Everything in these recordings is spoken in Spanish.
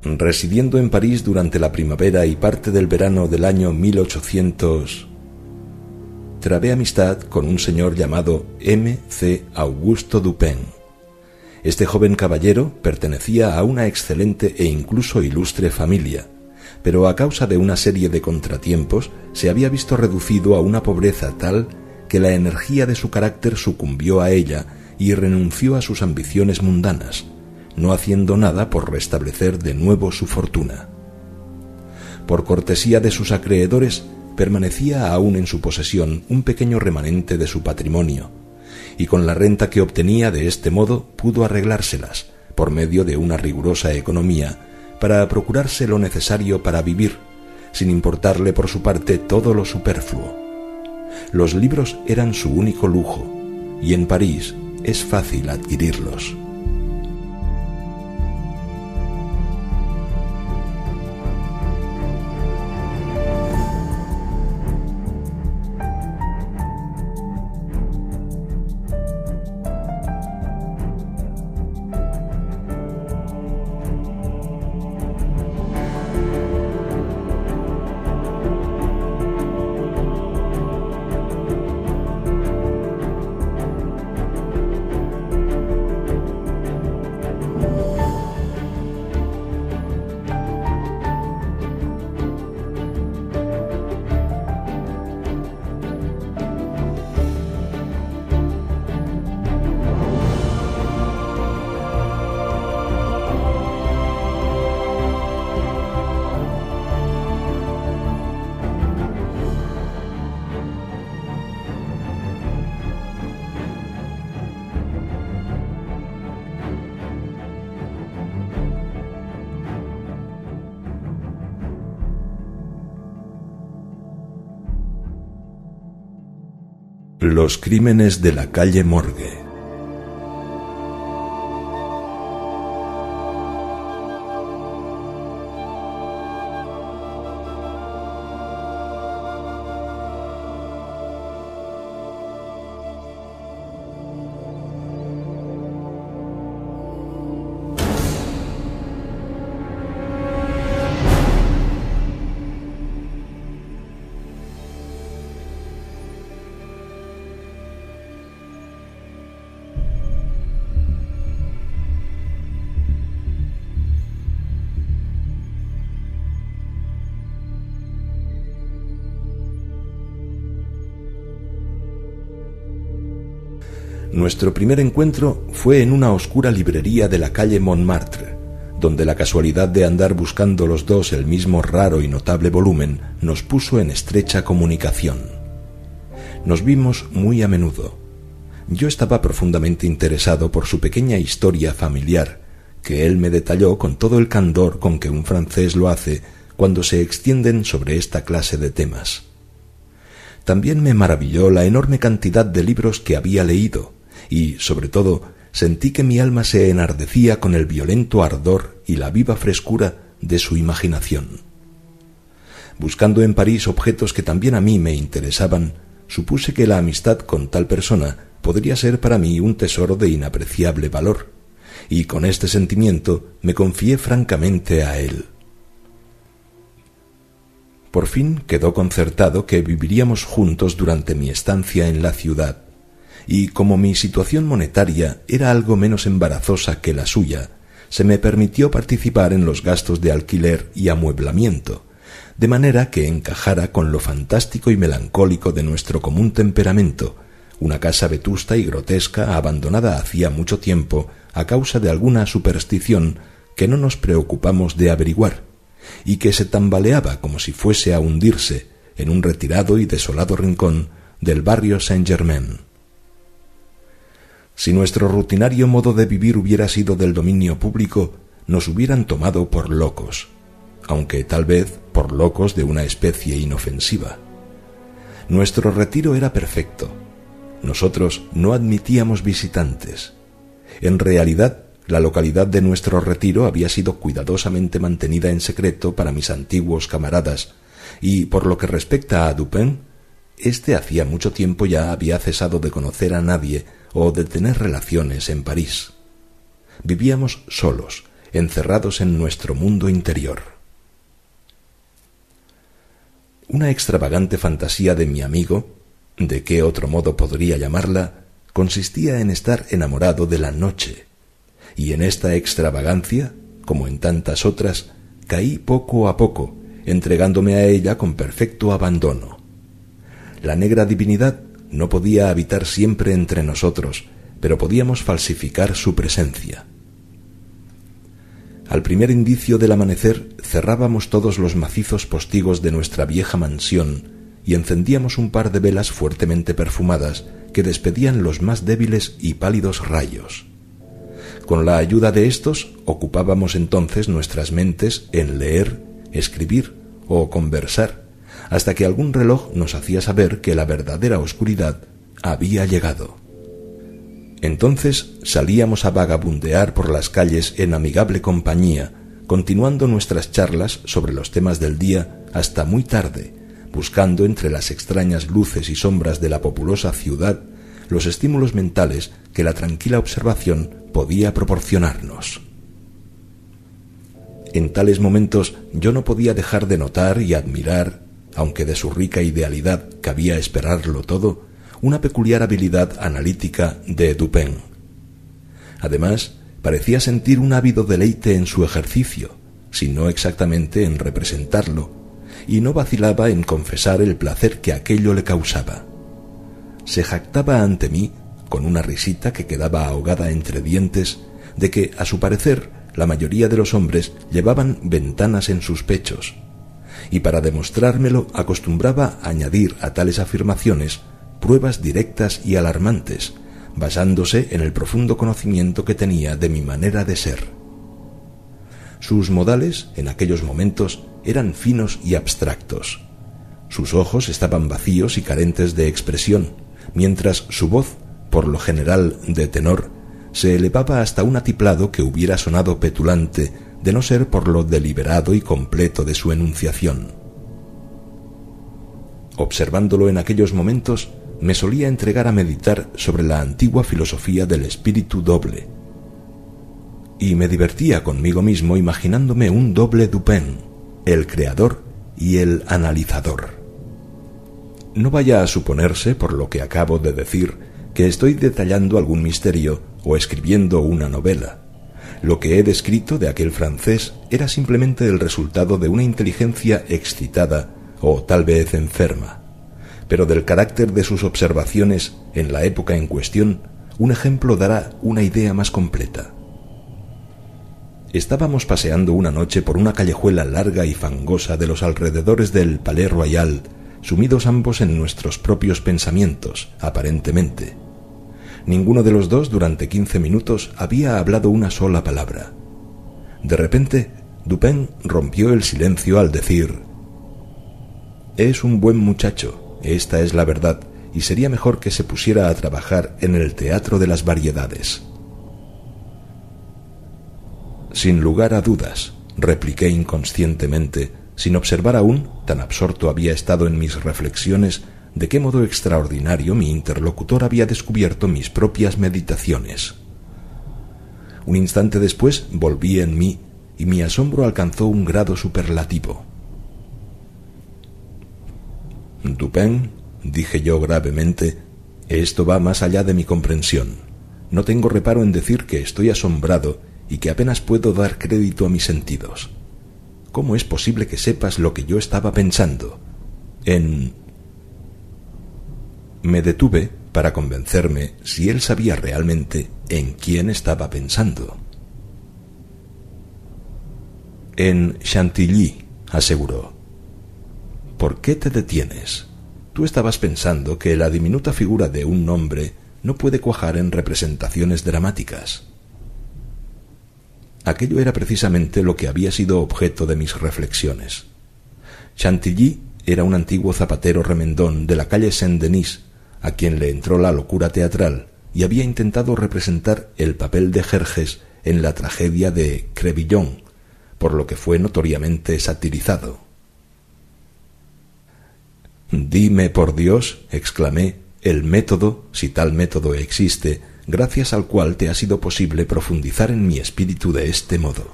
Residiendo en París durante la primavera y parte del verano del año 1800, trabé amistad con un señor llamado M. C. Augusto Dupin. Este joven caballero pertenecía a una excelente e incluso ilustre familia, pero a causa de una serie de contratiempos se había visto reducido a una pobreza tal que la energía de su carácter sucumbió a ella y renunció a sus ambiciones mundanas, no haciendo nada por restablecer de nuevo su fortuna. Por cortesía de sus acreedores, permanecía aún en su posesión un pequeño remanente de su patrimonio, y con la renta que obtenía de este modo pudo arreglárselas, por medio de una rigurosa economía, para procurarse lo necesario para vivir, sin importarle por su parte todo lo superfluo. Los libros eran su único lujo, y en París es fácil adquirirlos. Los crímenes de la calle Morgue. Nuestro primer encuentro fue en una oscura librería de la calle Montmartre, donde la casualidad de andar buscando los dos el mismo raro y notable volumen nos puso en estrecha comunicación. Nos vimos muy a menudo. Yo estaba profundamente interesado por su pequeña historia familiar, que él me detalló con todo el candor con que un francés lo hace cuando se extienden sobre esta clase de temas. También me maravilló la enorme cantidad de libros que había leído, y, sobre todo, sentí que mi alma se enardecía con el violento ardor y la viva frescura de su imaginación. Buscando en París objetos que también a mí me interesaban, supuse que la amistad con tal persona podría ser para mí un tesoro de inapreciable valor, y con este sentimiento me confié francamente a él. Por fin quedó concertado que viviríamos juntos durante mi estancia en la ciudad, y como mi situación monetaria era algo menos embarazosa que la suya, se me permitió participar en los gastos de alquiler y amueblamiento, de manera que encajara con lo fantástico y melancólico de nuestro común temperamento, una casa vetusta y grotesca abandonada hacía mucho tiempo a causa de alguna superstición que no nos preocupamos de averiguar, y que se tambaleaba como si fuese a hundirse en un retirado y desolado rincón del barrio Saint-Germain. Si nuestro rutinario modo de vivir hubiera sido del dominio público, nos hubieran tomado por locos, aunque tal vez por locos de una especie inofensiva. Nuestro retiro era perfecto. Nosotros no admitíamos visitantes. En realidad, la localidad de nuestro retiro había sido cuidadosamente mantenida en secreto para mis antiguos camaradas, y por lo que respecta a Dupin, éste hacía mucho tiempo ya había cesado de conocer a nadie o de tener relaciones en París. Vivíamos solos, encerrados en nuestro mundo interior. Una extravagante fantasía de mi amigo, ¿de qué otro modo podría llamarla?, consistía en estar enamorado de la noche, y en esta extravagancia, como en tantas otras, caí poco a poco, entregándome a ella con perfecto abandono. La negra divinidad no podía habitar siempre entre nosotros, pero podíamos falsificar su presencia. Al primer indicio del amanecer cerrábamos todos los macizos postigos de nuestra vieja mansión y encendíamos un par de velas fuertemente perfumadas que despedían los más débiles y pálidos rayos. Con la ayuda de estos ocupábamos entonces nuestras mentes en leer, escribir o conversar, hasta que algún reloj nos hacía saber que la verdadera oscuridad había llegado. Entonces salíamos a vagabundear por las calles en amigable compañía, continuando nuestras charlas sobre los temas del día hasta muy tarde, buscando entre las extrañas luces y sombras de la populosa ciudad los estímulos mentales que la tranquila observación podía proporcionarnos. En tales momentos yo no podía dejar de notar y admirar, aunque de su rica idealidad cabía esperarlo todo, una peculiar habilidad analítica de Dupin. Además, parecía sentir un ávido deleite en su ejercicio, si no exactamente en representarlo, y no vacilaba en confesar el placer que aquello le causaba. Se jactaba ante mí, con una risita que quedaba ahogada entre dientes, de que, a su parecer, la mayoría de los hombres llevaban ventanas en sus pechos, y para demostrármelo acostumbraba añadir a tales afirmaciones pruebas directas y alarmantes, basándose en el profundo conocimiento que tenía de mi manera de ser. Sus modales, en aquellos momentos, eran finos y abstractos. Sus ojos estaban vacíos y carentes de expresión, mientras su voz, por lo general de tenor, se elevaba hasta un atiplado que hubiera sonado petulante de no ser por lo deliberado y completo de su enunciación. Observándolo en aquellos momentos, me solía entregar a meditar sobre la antigua filosofía del espíritu doble, y me divertía conmigo mismo imaginándome un doble Dupin, el creador y el analizador. No vaya a suponerse, por lo que acabo de decir, que estoy detallando algún misterio o escribiendo una novela. Lo que he descrito de aquel francés era simplemente el resultado de una inteligencia excitada o tal vez enferma, pero del carácter de sus observaciones en la época en cuestión, un ejemplo dará una idea más completa. Estábamos paseando una noche por una callejuela larga y fangosa de los alrededores del Palais Royal, sumidos ambos en nuestros propios pensamientos, aparentemente. Ninguno de los dos durante 15 minutos había hablado una sola palabra. De repente, Dupin rompió el silencio al decir: «Es un buen muchacho, esta es la verdad, y sería mejor que se pusiera a trabajar en el teatro de las variedades». «Sin lugar a dudas», repliqué inconscientemente, sin observar aún, tan absorto había estado en mis reflexiones, de qué modo extraordinario mi interlocutor había descubierto mis propias meditaciones. Un instante después volví en mí y mi asombro alcanzó un grado superlativo. «Dupin», dije yo gravemente, «esto va más allá de mi comprensión. No tengo reparo en decir que estoy asombrado y que apenas puedo dar crédito a mis sentidos. ¿Cómo es posible que sepas lo que yo estaba pensando? Me detuve para convencerme si él sabía realmente en quién estaba pensando. «En Chantilly», aseguró. «¿Por qué te detienes? Tú estabas pensando que la diminuta figura de un hombre no puede cuajar en representaciones dramáticas». Aquello era precisamente lo que había sido objeto de mis reflexiones. Chantilly era un antiguo zapatero remendón de la calle Saint-Denis, a quien le entró la locura teatral y había intentado representar el papel de Jerjes en la tragedia de Crébillon, por lo que fue notoriamente satirizado. «Dime, por Dios», exclamé, «el método, si tal método existe, gracias al cual te ha sido posible profundizar en mi espíritu de este modo.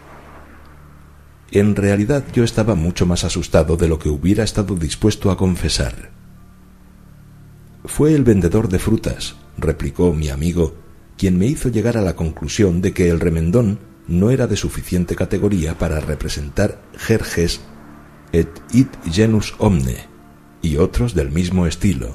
En realidad yo estaba mucho más asustado de lo que hubiera estado dispuesto a confesar. Fue el vendedor de frutas, replicó mi amigo, quien me hizo llegar a la conclusión de que el remendón no era de suficiente categoría para representar Jerjes et id genus omne y otros del mismo estilo.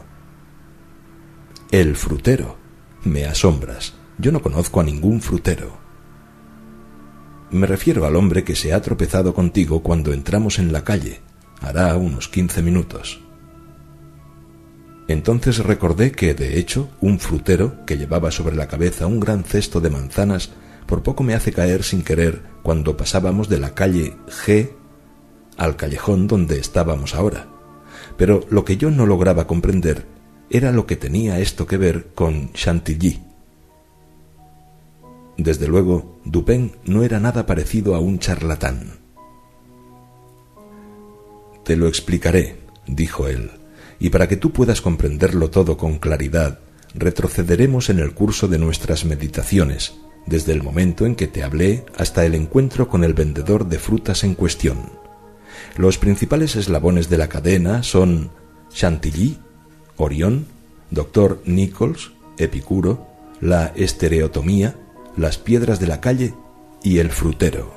El frutero. Me asombras. Yo no conozco a ningún frutero. Me refiero al hombre que se ha tropezado contigo cuando entramos en la calle. Hará unos 15 minutos. Entonces recordé que, de hecho, un frutero que llevaba sobre la cabeza un gran cesto de manzanas por poco me hace caer sin querer cuando pasábamos de la calle G al callejón donde estábamos ahora. Pero lo que yo no lograba comprender era lo que tenía esto que ver con Chantilly. Desde luego, Dupin no era nada parecido a un charlatán. «Te lo explicaré», dijo él, «y para que tú puedas comprenderlo todo con claridad, retrocederemos en el curso de nuestras meditaciones, desde el momento en que te hablé hasta el encuentro con el vendedor de frutas en cuestión. Los principales eslabones de la cadena son Chantilly, Orión, Dr. Nichols, Epicuro, la estereotomía, las piedras de la calle y el frutero.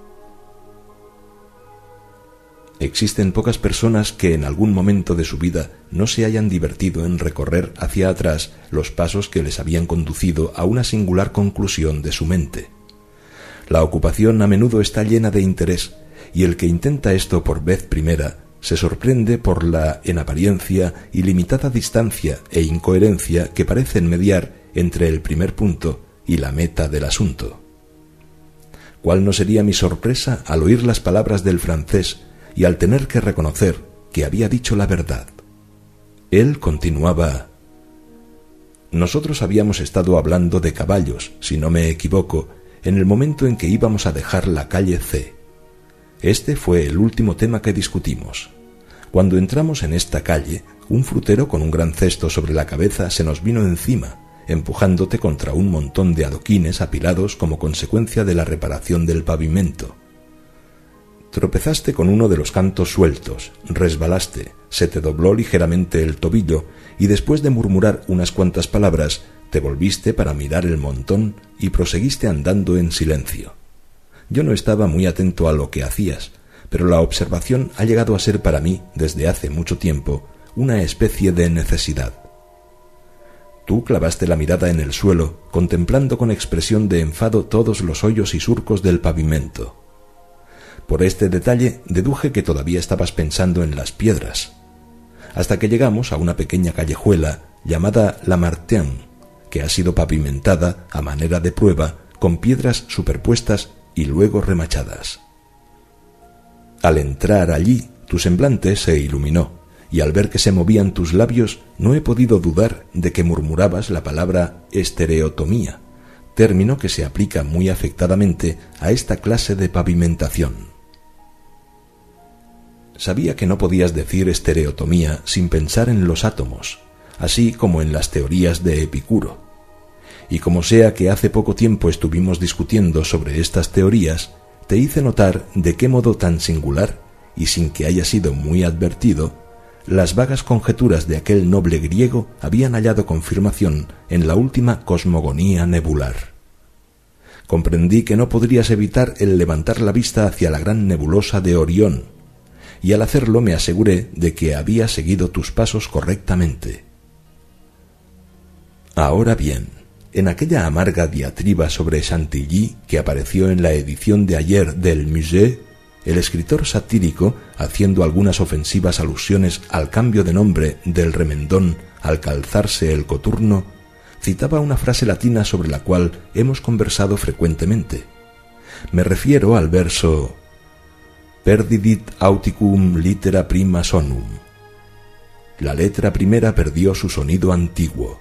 Existen pocas personas que en algún momento de su vida no se hayan divertido en recorrer hacia atrás los pasos que les habían conducido a una singular conclusión de su mente. La ocupación a menudo está llena de interés, y el que intenta esto por vez primera se sorprende por la, en apariencia, ilimitada distancia e incoherencia que parecen mediar entre el primer punto y la meta del asunto. ¿Cuál no sería mi sorpresa al oír las palabras del francés y al tener que reconocer que había dicho la verdad? Él continuaba: «Nosotros habíamos estado hablando de caballos, si no me equivoco, en el momento en que íbamos a dejar la calle C. Este fue el último tema que discutimos. Cuando entramos en esta calle, un frutero con un gran cesto sobre la cabeza se nos vino encima, empujándote contra un montón de adoquines apilados como consecuencia de la reparación del pavimento. Tropezaste con uno de los cantos sueltos, resbalaste, se te dobló ligeramente el tobillo y después de murmurar unas cuantas palabras, te volviste para mirar el montón y proseguiste andando en silencio. Yo no estaba muy atento a lo que hacías, pero la observación ha llegado a ser para mí, desde hace mucho tiempo, una especie de necesidad. Tú clavaste la mirada en el suelo, contemplando con expresión de enfado todos los hoyos y surcos del pavimento. Por este detalle deduje que todavía estabas pensando en las piedras, hasta que llegamos a una pequeña callejuela llamada Lamartine, que ha sido pavimentada a manera de prueba con piedras superpuestas y luego remachadas. Al entrar allí, tu semblante se iluminó, y al ver que se movían tus labios, no he podido dudar de que murmurabas la palabra estereotomía, término que se aplica muy afectadamente a esta clase de pavimentación. Sabía que no podías decir estereotomía sin pensar en los átomos, así como en las teorías de Epicuro. Y como sea que hace poco tiempo estuvimos discutiendo sobre estas teorías, te hice notar de qué modo tan singular, y sin que haya sido muy advertido, las vagas conjeturas de aquel noble griego habían hallado confirmación en la última cosmogonía nebular. Comprendí que no podrías evitar el levantar la vista hacia la gran nebulosa de Orión, y al hacerlo me aseguré de que había seguido tus pasos correctamente. Ahora bien, en aquella amarga diatriba sobre Chantilly que apareció en la edición de ayer del Musée, el escritor satírico, haciendo algunas ofensivas alusiones al cambio de nombre del remendón al calzarse el coturno, citaba una frase latina sobre la cual hemos conversado frecuentemente. Me refiero al verso «Perdidit auticum litera prima sonum». La letra primera perdió su sonido antiguo.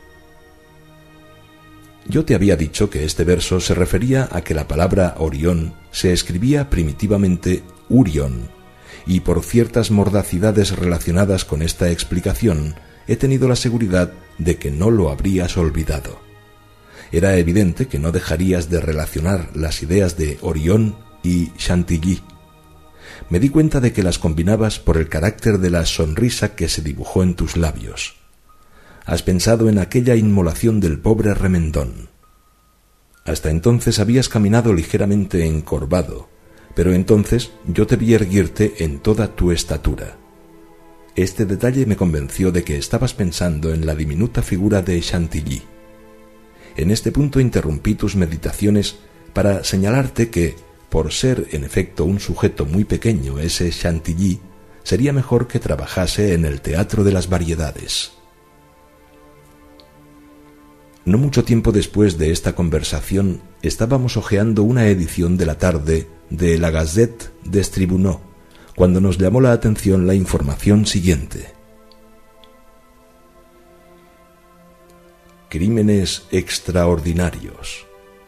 Yo te había dicho que este verso se refería a que la palabra Orión se escribía primitivamente Urión, y por ciertas mordacidades relacionadas con esta explicación he tenido la seguridad de que no lo habrías olvidado. Era evidente que no dejarías de relacionar las ideas de Orion y Chantilly. Me di cuenta de que las combinabas por el carácter de la sonrisa que se dibujó en tus labios. Has pensado en aquella inmolación del pobre remendón. Hasta entonces habías caminado ligeramente encorvado, pero entonces yo te vi erguirte en toda tu estatura. Este detalle me convenció de que estabas pensando en la diminuta figura de Chantilly. En este punto interrumpí tus meditaciones para señalarte que, por ser en efecto un sujeto muy pequeño ese Chantilly, sería mejor que trabajase en el Teatro de las Variedades. No mucho tiempo después de esta conversación, estábamos hojeando una edición de la tarde de la Gazette des Tribunaux, cuando nos llamó la atención la información siguiente. Crímenes extraordinarios.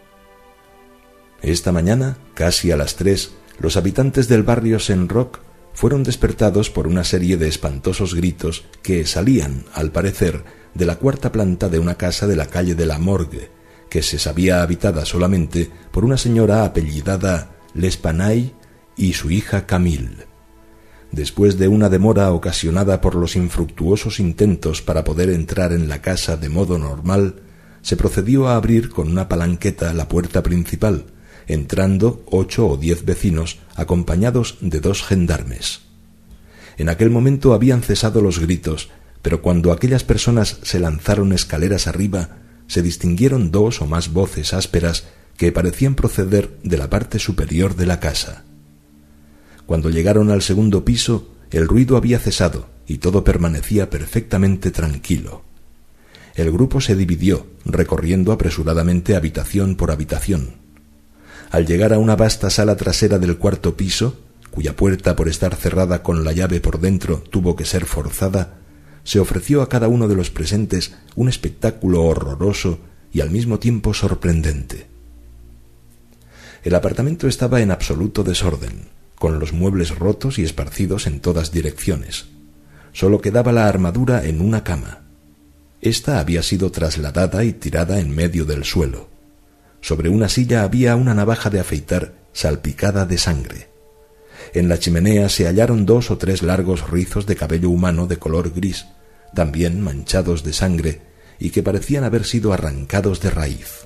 Esta mañana, casi a las 3, los habitantes del barrio Saint-Roch fueron despertados por una serie de espantosos gritos que salían, al parecer, de la cuarta planta de una casa de la calle de la Morgue, que se sabía habitada solamente por una señora apellidada L'Espanaye y su hija Camille. Después de una demora ocasionada por los infructuosos intentos para poder entrar en la casa de modo normal, se procedió a abrir con una palanqueta la puerta principal, entrando 8 o 10 vecinos acompañados de 2 gendarmes. En aquel momento habían cesado los gritos, pero cuando aquellas personas se lanzaron escaleras arriba, se distinguieron 2 o más voces ásperas que parecían proceder de la parte superior de la casa. Cuando llegaron al segundo piso, el ruido había cesado y todo permanecía perfectamente tranquilo. El grupo se dividió, recorriendo apresuradamente habitación por habitación. Al llegar a una vasta sala trasera del cuarto piso, cuya puerta, por estar cerrada con la llave por dentro, tuvo que ser forzada, se ofreció a cada uno de los presentes un espectáculo horroroso y al mismo tiempo sorprendente. El apartamento estaba en absoluto desorden, con los muebles rotos y esparcidos en todas direcciones. Solo quedaba la armadura en una cama. Esta había sido trasladada y tirada en medio del suelo. Sobre una silla había una navaja de afeitar salpicada de sangre. En la chimenea se hallaron 2 o 3 largos rizos de cabello humano de color gris, también manchados de sangre y que parecían haber sido arrancados de raíz.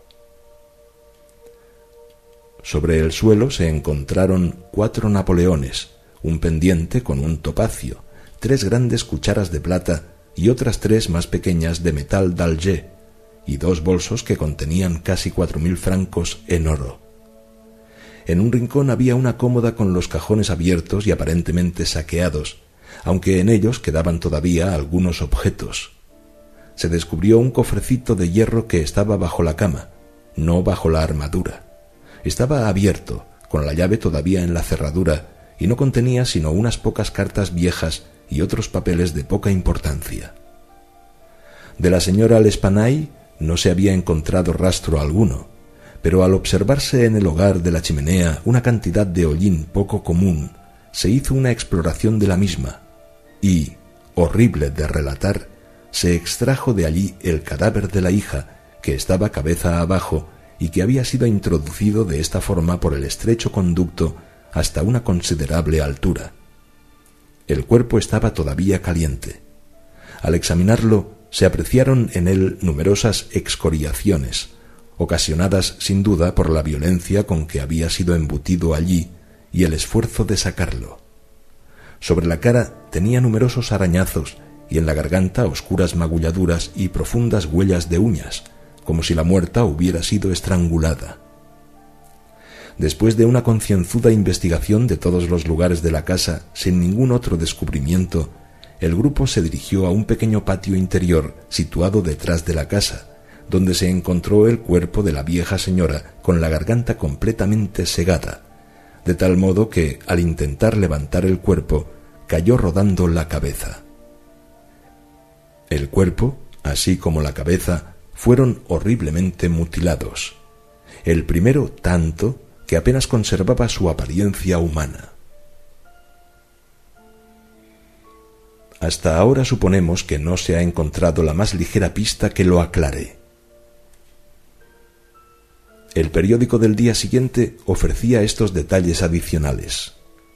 Sobre el suelo se encontraron 4 napoleones, un pendiente con un topacio, 3 grandes cucharas de plata y otras 3 más pequeñas de metal d'Alger, y 2 bolsos que contenían casi 4.000 francos en oro. En un rincón había una cómoda con los cajones abiertos y aparentemente saqueados, aunque en ellos quedaban todavía algunos objetos. Se descubrió un cofrecito de hierro que estaba bajo la cama, no bajo la armadura. Estaba abierto, con la llave todavía en la cerradura, y no contenía sino unas pocas cartas viejas y otros papeles de poca importancia. De la señora L'Espanaye no se había encontrado rastro alguno, pero al observarse en el hogar de la chimenea una cantidad de hollín poco común, se hizo una exploración de la misma, y, horrible de relatar, se extrajo de allí el cadáver de la hija, que estaba cabeza abajo y que había sido introducido de esta forma por el estrecho conducto hasta una considerable altura. El cuerpo estaba todavía caliente. Al examinarlo, se apreciaron en él numerosas excoriaciones, ocasionadas sin duda por la violencia con que había sido embutido allí y el esfuerzo de sacarlo. Sobre la cara tenía numerosos arañazos y en la garganta oscuras magulladuras y profundas huellas de uñas, como si la muerta hubiera sido estrangulada. Después de una concienzuda investigación de todos los lugares de la casa sin ningún otro descubrimiento, el grupo se dirigió a un pequeño patio interior situado detrás de la casa, donde se encontró el cuerpo de la vieja señora con la garganta completamente segada, de tal modo que, al intentar levantar el cuerpo, cayó rodando la cabeza. El cuerpo, así como la cabeza, fueron horriblemente mutilados. El primero tanto que apenas conservaba su apariencia humana. Hasta ahora suponemos que no se ha encontrado la más ligera pista que lo aclare. El periódico del día siguiente ofrecía estos detalles adicionales.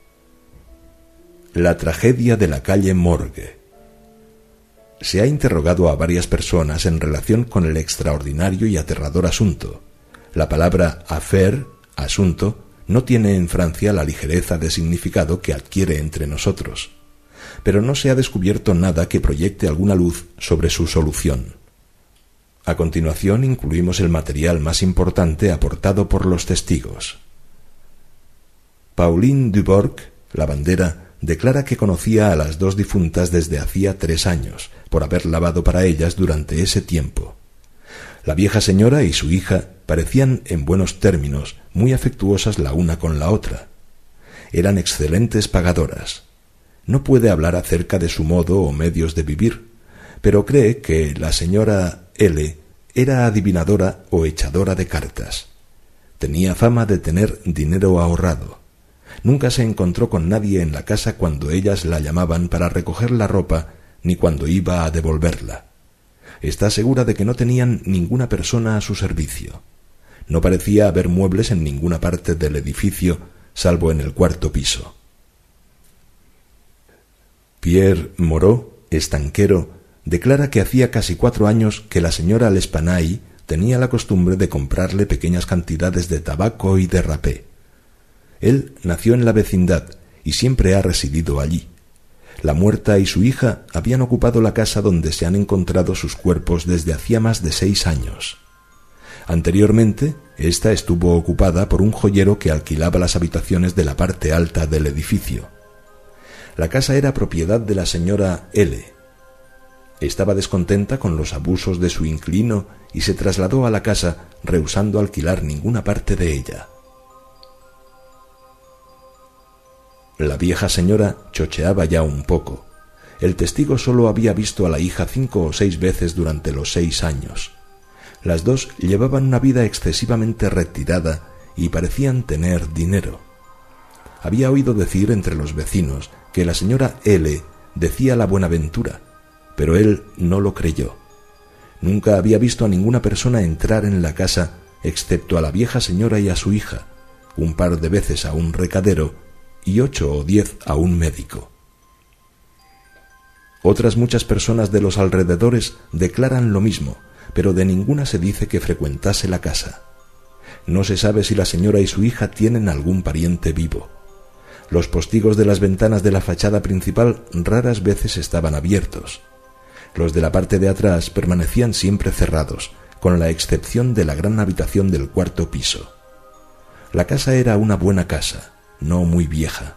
La tragedia de la calle Morgue. Se ha interrogado a varias personas en relación con el extraordinario y aterrador asunto. La palabra affaire, asunto, no tiene en Francia la ligereza de significado que adquiere entre nosotros, pero no se ha descubierto nada que proyecte alguna luz sobre su solución. A continuación incluimos el material más importante aportado por los testigos. Pauline Dubourg, lavandera, declara que conocía a las dos difuntas desde hacía 3 años, por haber lavado para ellas durante ese tiempo. La vieja señora y su hija parecían en buenos términos, muy afectuosas la una con la otra. Eran excelentes pagadoras. No puede hablar acerca de su modo o medios de vivir, pero cree que la señora L. era adivinadora o echadora de cartas. Tenía fama de tener dinero ahorrado. Nunca se encontró con nadie en la casa cuando ellas la llamaban para recoger la ropa ni cuando iba a devolverla. Está segura de que no tenían ninguna persona a su servicio. No parecía haber muebles en ninguna parte del edificio, salvo en el 4º piso. Pierre Moreau, estanquero, declara que hacía casi 4 años que la señora L'Espanaye tenía la costumbre de comprarle pequeñas cantidades de tabaco y de rapé. Él nació en la vecindad y siempre ha residido allí. La muerta y su hija habían ocupado la casa donde se han encontrado sus cuerpos desde hacía más de 6 años. Anteriormente, esta estuvo ocupada por un joyero que alquilaba las habitaciones de la parte alta del edificio. La casa era propiedad de la señora L. Estaba descontenta con los abusos de su inquilino y se trasladó a la casa rehusando alquilar ninguna parte de ella. La vieja señora chocheaba ya un poco. El testigo solo había visto a la hija 5 o 6 veces durante los 6 años. Las dos llevaban una vida excesivamente retirada y parecían tener dinero. Había oído decir entre los vecinos que la señora L. decía la buenaventura, pero él no lo creyó. Nunca había visto a ninguna persona entrar en la casa excepto a la vieja señora y a su hija, un par de veces a un recadero y 8 o 10 a un médico. Otras muchas personas de los alrededores declaran lo mismo, pero de ninguna se dice que frecuentase la casa. No se sabe si la señora y su hija tienen algún pariente vivo. Los postigos de las ventanas de la fachada principal raras veces estaban abiertos. Los de la parte de atrás permanecían siempre cerrados, con la excepción de la gran habitación del 4º piso. La casa era una buena casa, no muy vieja.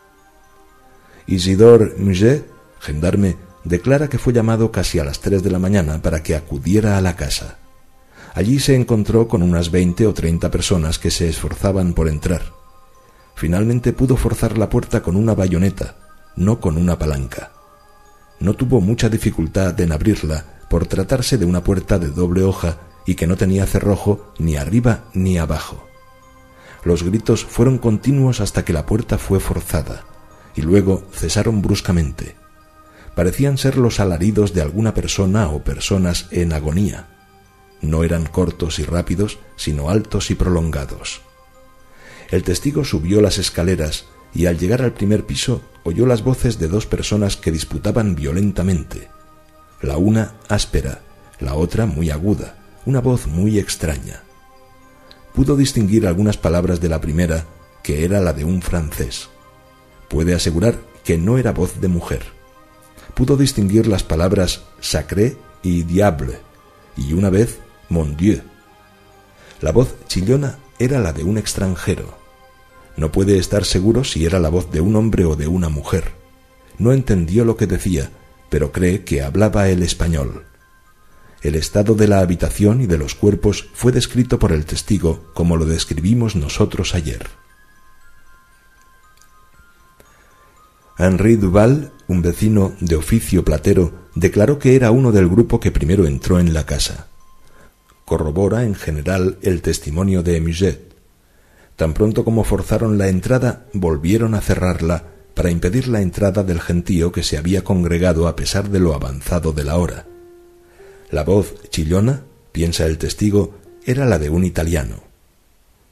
Isidore Muget, gendarme, declara que fue llamado casi a las 3 de la mañana para que acudiera a la casa. Allí se encontró con unas 20 o 30 personas que se esforzaban por entrar. Finalmente pudo forzar la puerta con una bayoneta, no con una palanca. No tuvo mucha dificultad en abrirla por tratarse de una puerta de doble hoja y que no tenía cerrojo ni arriba ni abajo. Los gritos fueron continuos hasta que la puerta fue forzada y luego cesaron bruscamente. Parecían ser los alaridos de alguna persona o personas en agonía. No eran cortos y rápidos, sino altos y prolongados. El testigo subió las escaleras y al llegar al 1er piso oyó las voces de 2 personas que disputaban violentamente. La una áspera, la otra muy aguda, una voz muy extraña. Pudo distinguir algunas palabras de la primera, que era la de un francés. Puede asegurar que no era voz de mujer. Pudo distinguir las palabras sacré y diable, y una vez mon Dieu. La voz chillona era la de un extranjero. No puede estar seguro si era la voz de un hombre o de una mujer. No entendió lo que decía, pero cree que hablaba el español. El estado de la habitación y de los cuerpos fue descrito por el testigo como lo describimos nosotros ayer. Henri Duval, un vecino de oficio platero, declaró que era uno del grupo que primero entró en la casa. Corrobora en general el testimonio de Muget. Tan pronto como forzaron la entrada, volvieron a cerrarla para impedir la entrada del gentío que se había congregado a pesar de lo avanzado de la hora. La voz chillona, piensa el testigo, era la de un italiano.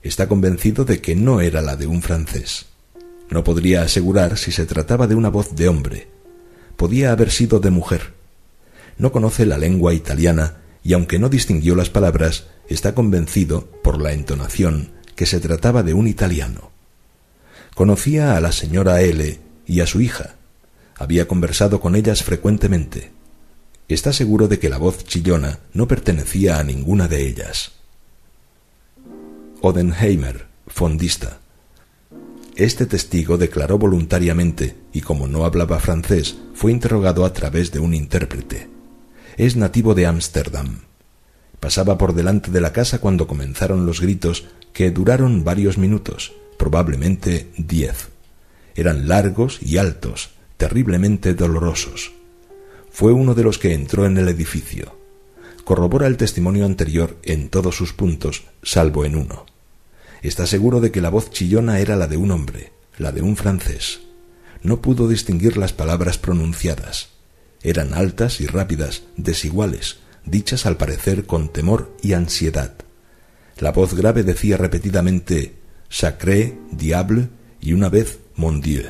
Está convencido de que no era la de un francés. No podría asegurar si se trataba de una voz de hombre. Podía haber sido de mujer. No conoce la lengua italiana y aunque no distinguió las palabras, está convencido, por la entonación, que se trataba de un italiano. Conocía a la señora L. y a su hija. Había conversado con ellas frecuentemente. Está seguro de que la voz chillona no pertenecía a ninguna de ellas. Odenheimer, fondista. Este testigo declaró voluntariamente y como no hablaba francés, fue interrogado a través de un intérprete. Es nativo de Ámsterdam. Pasaba por delante de la casa cuando comenzaron los gritos que duraron varios minutos, probablemente 10. Eran largos y altos, terriblemente dolorosos. Fue uno de los que entró en el edificio. Corrobora el testimonio anterior en todos sus puntos, salvo en uno. Está seguro de que la voz chillona era la de un hombre, la de un francés. No pudo distinguir las palabras pronunciadas. Eran altas y rápidas, desiguales, dichas al parecer con temor y ansiedad. La voz grave decía repetidamente «Sacré», «Diable» y una vez «Mon Dieu».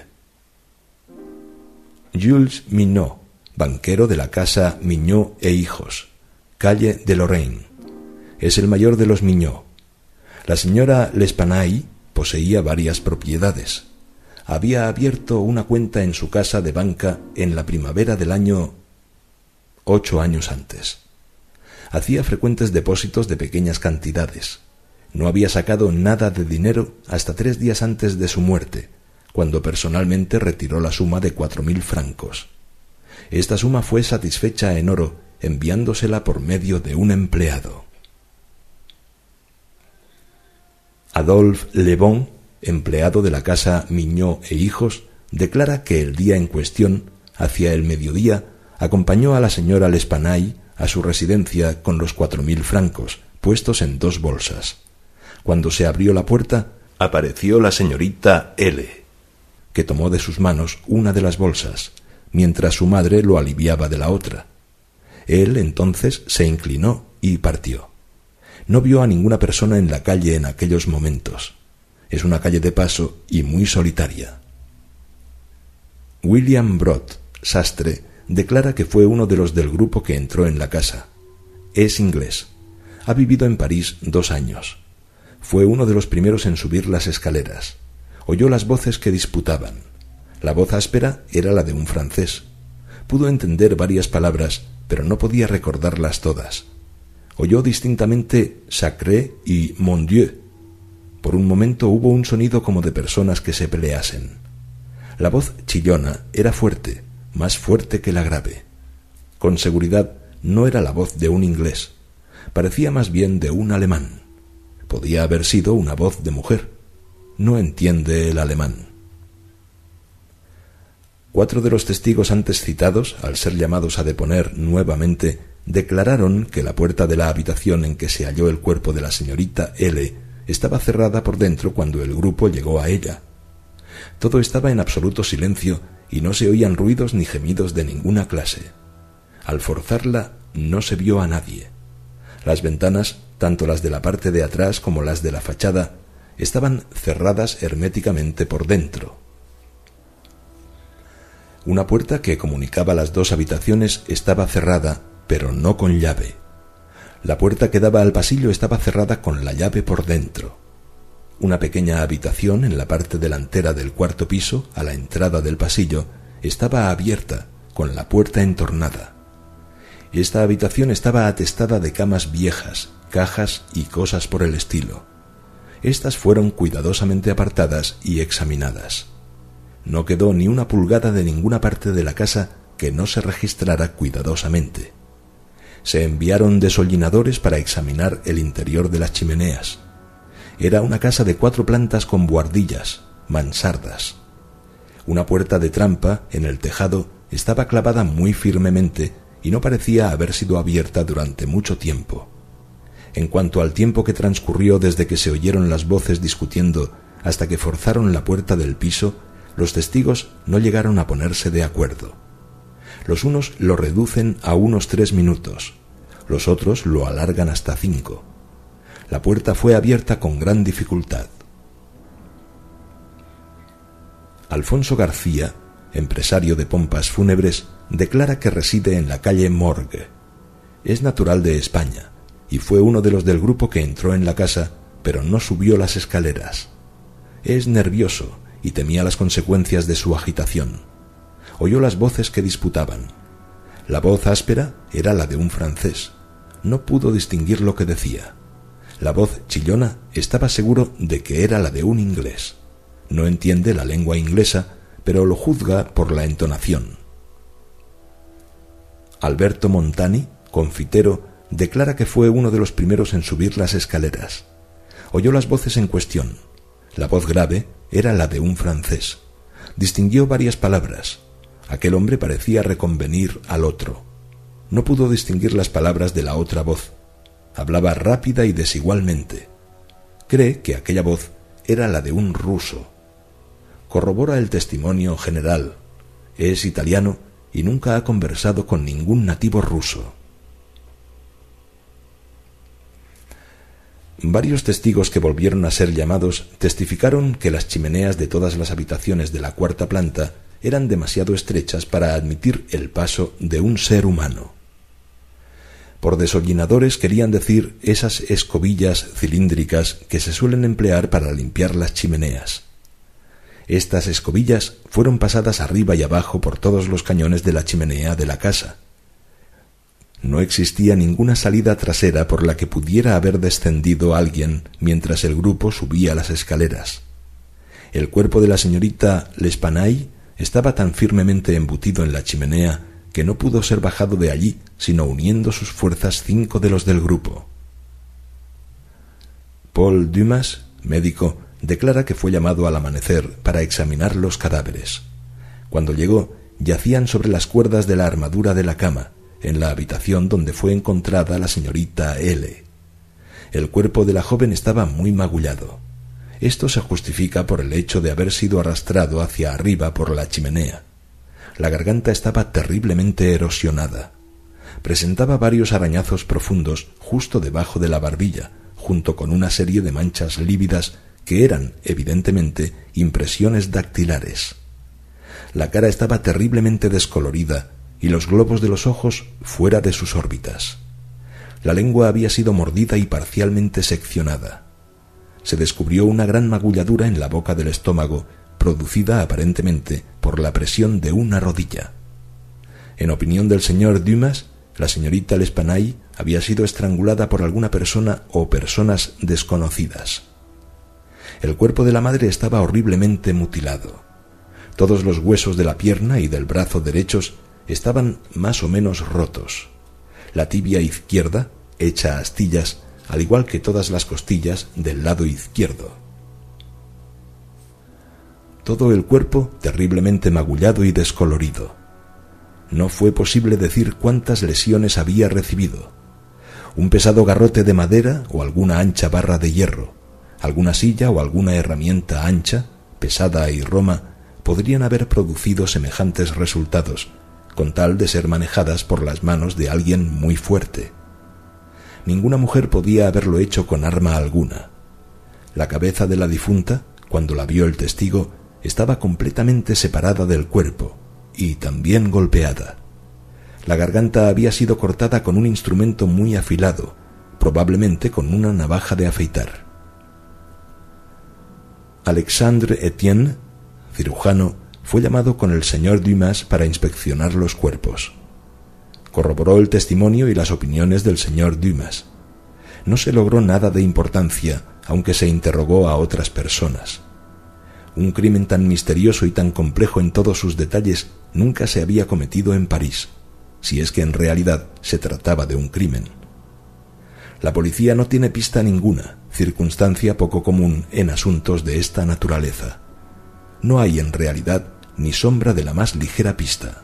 Jules Minot, banquero de la casa Mignot e Hijos, calle de Lorraine. Es el mayor de los Mignot. La señora L'Espanaye poseía varias propiedades. Había abierto una cuenta en su casa de banca en la primavera del año 8 años antes. Hacía frecuentes depósitos de pequeñas cantidades. No había sacado nada de dinero hasta 3 días antes de su muerte, cuando personalmente retiró la suma de 4.000 francos. Esta suma fue satisfecha en oro, enviándosela por medio de un empleado. Adolphe Le Bon, empleado de la casa Mignot e Hijos, declara que el día en cuestión, hacia el mediodía, acompañó a la señora L'Espanaye a su residencia con los 4.000 francos, puestos en 2 bolsas. Cuando se abrió la puerta, apareció la señorita L., que tomó de sus manos una de las bolsas, mientras su madre lo aliviaba de la otra. Él entonces se inclinó y partió. No vio a ninguna persona en la calle en aquellos momentos. Es una calle de paso y muy solitaria. William Brott, sastre, declara que fue uno de los del grupo que entró en la casa. Es inglés. Ha vivido en París 2 años. Fue uno de los primeros en subir las escaleras. Oyó las voces que disputaban. La voz áspera era la de un francés. Pudo entender varias palabras, pero no podía recordarlas todas. Oyó distintamente «Sacré» y «Mon Dieu». Por un momento hubo un sonido como de personas que se peleasen. La voz chillona era fuerte, más fuerte que la grave. Con seguridad no era la voz de un inglés. Parecía más bien de un alemán. Podía haber sido una voz de mujer. No entiende el alemán. 4 de los testigos antes citados, al ser llamados a deponer nuevamente, declararon que la puerta de la habitación en que se halló el cuerpo de la señorita L. estaba cerrada por dentro cuando el grupo llegó a ella. Todo estaba en absoluto silencio y no se oían ruidos ni gemidos de ninguna clase. Al forzarla no se vio a nadie. Las ventanas, tanto las de la parte de atrás como las de la fachada, estaban cerradas herméticamente por dentro. Una puerta que comunicaba las 2 habitaciones estaba cerrada, pero no con llave. La puerta que daba al pasillo estaba cerrada con la llave por dentro. Una pequeña habitación en la parte delantera del 4º piso, a la entrada del pasillo, estaba abierta, con la puerta entornada. Esta habitación estaba atestada de camas viejas, cajas y cosas por el estilo. Estas fueron cuidadosamente apartadas y examinadas. No quedó ni una pulgada de ninguna parte de la casa que no se registrara cuidadosamente. Se enviaron desollinadores para examinar el interior de las chimeneas. Era una casa de 4 plantas con buhardillas, mansardas. Una puerta de trampa en el tejado estaba clavada muy firmemente y no parecía haber sido abierta durante mucho tiempo. En cuanto al tiempo que transcurrió desde que se oyeron las voces discutiendo hasta que forzaron la puerta del piso, los testigos no llegaron a ponerse de acuerdo. Los unos lo reducen a unos 3 minutos, los otros lo alargan hasta 5. La puerta fue abierta con gran dificultad. Alfonso García, empresario de pompas fúnebres, declara que reside en la calle Morgue. Es natural de España y fue uno de los del grupo que entró en la casa, pero no subió las escaleras. Es nervioso y temía las consecuencias de su agitación. Oyó las voces que disputaban. La voz áspera era la de un francés. No pudo distinguir lo que decía. La voz chillona estaba seguro de que era la de un inglés. No entiende la lengua inglesa, pero lo juzga por la entonación. Alberto Montani, confitero, declara que fue uno de los primeros en subir las escaleras. Oyó las voces en cuestión. La voz grave era la de un francés. Distinguió varias palabras. Aquel hombre parecía reconvenir al otro. No pudo distinguir las palabras de la otra voz. Hablaba rápida y desigualmente. Cree que aquella voz era la de un ruso. Corrobora el testimonio general. Es italiano y nunca ha conversado con ningún nativo ruso. Varios testigos que volvieron a ser llamados testificaron que las chimeneas de todas las habitaciones de la cuarta planta eran demasiado estrechas para admitir el paso de un ser humano. Por deshollinadores querían decir esas escobillas cilíndricas que se suelen emplear para limpiar las chimeneas. Estas escobillas fueron pasadas arriba y abajo por todos los cañones de la chimenea de la casa. No existía ninguna salida trasera por la que pudiera haber descendido alguien mientras el grupo subía las escaleras. El cuerpo de la señorita L'Espanaye estaba tan firmemente embutido en la chimenea que no pudo ser bajado de allí sino uniendo sus fuerzas 5 de los del grupo. Paul Dumas, médico, declara que fue llamado al amanecer para examinar los cadáveres. Cuando llegó, yacían sobre las cuerdas de la armadura de la cama, en la habitación donde fue encontrada la señorita L. El cuerpo de la joven estaba muy magullado. Esto se justifica por el hecho de haber sido arrastrado hacia arriba por la chimenea. La garganta estaba terriblemente erosionada. Presentaba varios arañazos profundos justo debajo de la barbilla, junto con una serie de manchas lívidas que eran, evidentemente, impresiones dactilares. La cara estaba terriblemente descolorida y los globos de los ojos fuera de sus órbitas. La lengua había sido mordida y parcialmente seccionada. Se descubrió una gran magulladura en la boca del estómago, producida aparentemente por la presión de una rodilla. En opinión del señor Dumas, la señorita L'Espanaye había sido estrangulada por alguna persona o personas desconocidas. El cuerpo de la madre estaba horriblemente mutilado. Todos los huesos de la pierna y del brazo derechos estaban más o menos rotos. La tibia izquierda, hecha astillas, al igual que todas las costillas del lado izquierdo. Todo el cuerpo terriblemente magullado y descolorido. No fue posible decir cuántas lesiones había recibido. Un pesado garrote de madera o alguna ancha barra de hierro, alguna silla o alguna herramienta ancha, pesada y roma, podrían haber producido semejantes resultados, con tal de ser manejadas por las manos de alguien muy fuerte. Ninguna mujer podía haberlo hecho con arma alguna. La cabeza de la difunta, cuando la vio el testigo, estaba completamente separada del cuerpo y también golpeada. La garganta había sido cortada con un instrumento muy afilado, probablemente con una navaja de afeitar. Alexandre Etienne, cirujano, fue llamado con el señor Dumas para inspeccionar los cuerpos. Corroboró el testimonio y las opiniones del señor Dumas. No se logró nada de importancia, aunque se interrogó a otras personas. Un crimen tan misterioso y tan complejo en todos sus detalles nunca se había cometido en París, si es que en realidad se trataba de un crimen. La policía no tiene pista ninguna, circunstancia poco común en asuntos de esta naturaleza. No hay en realidad ni sombra de la más ligera pista.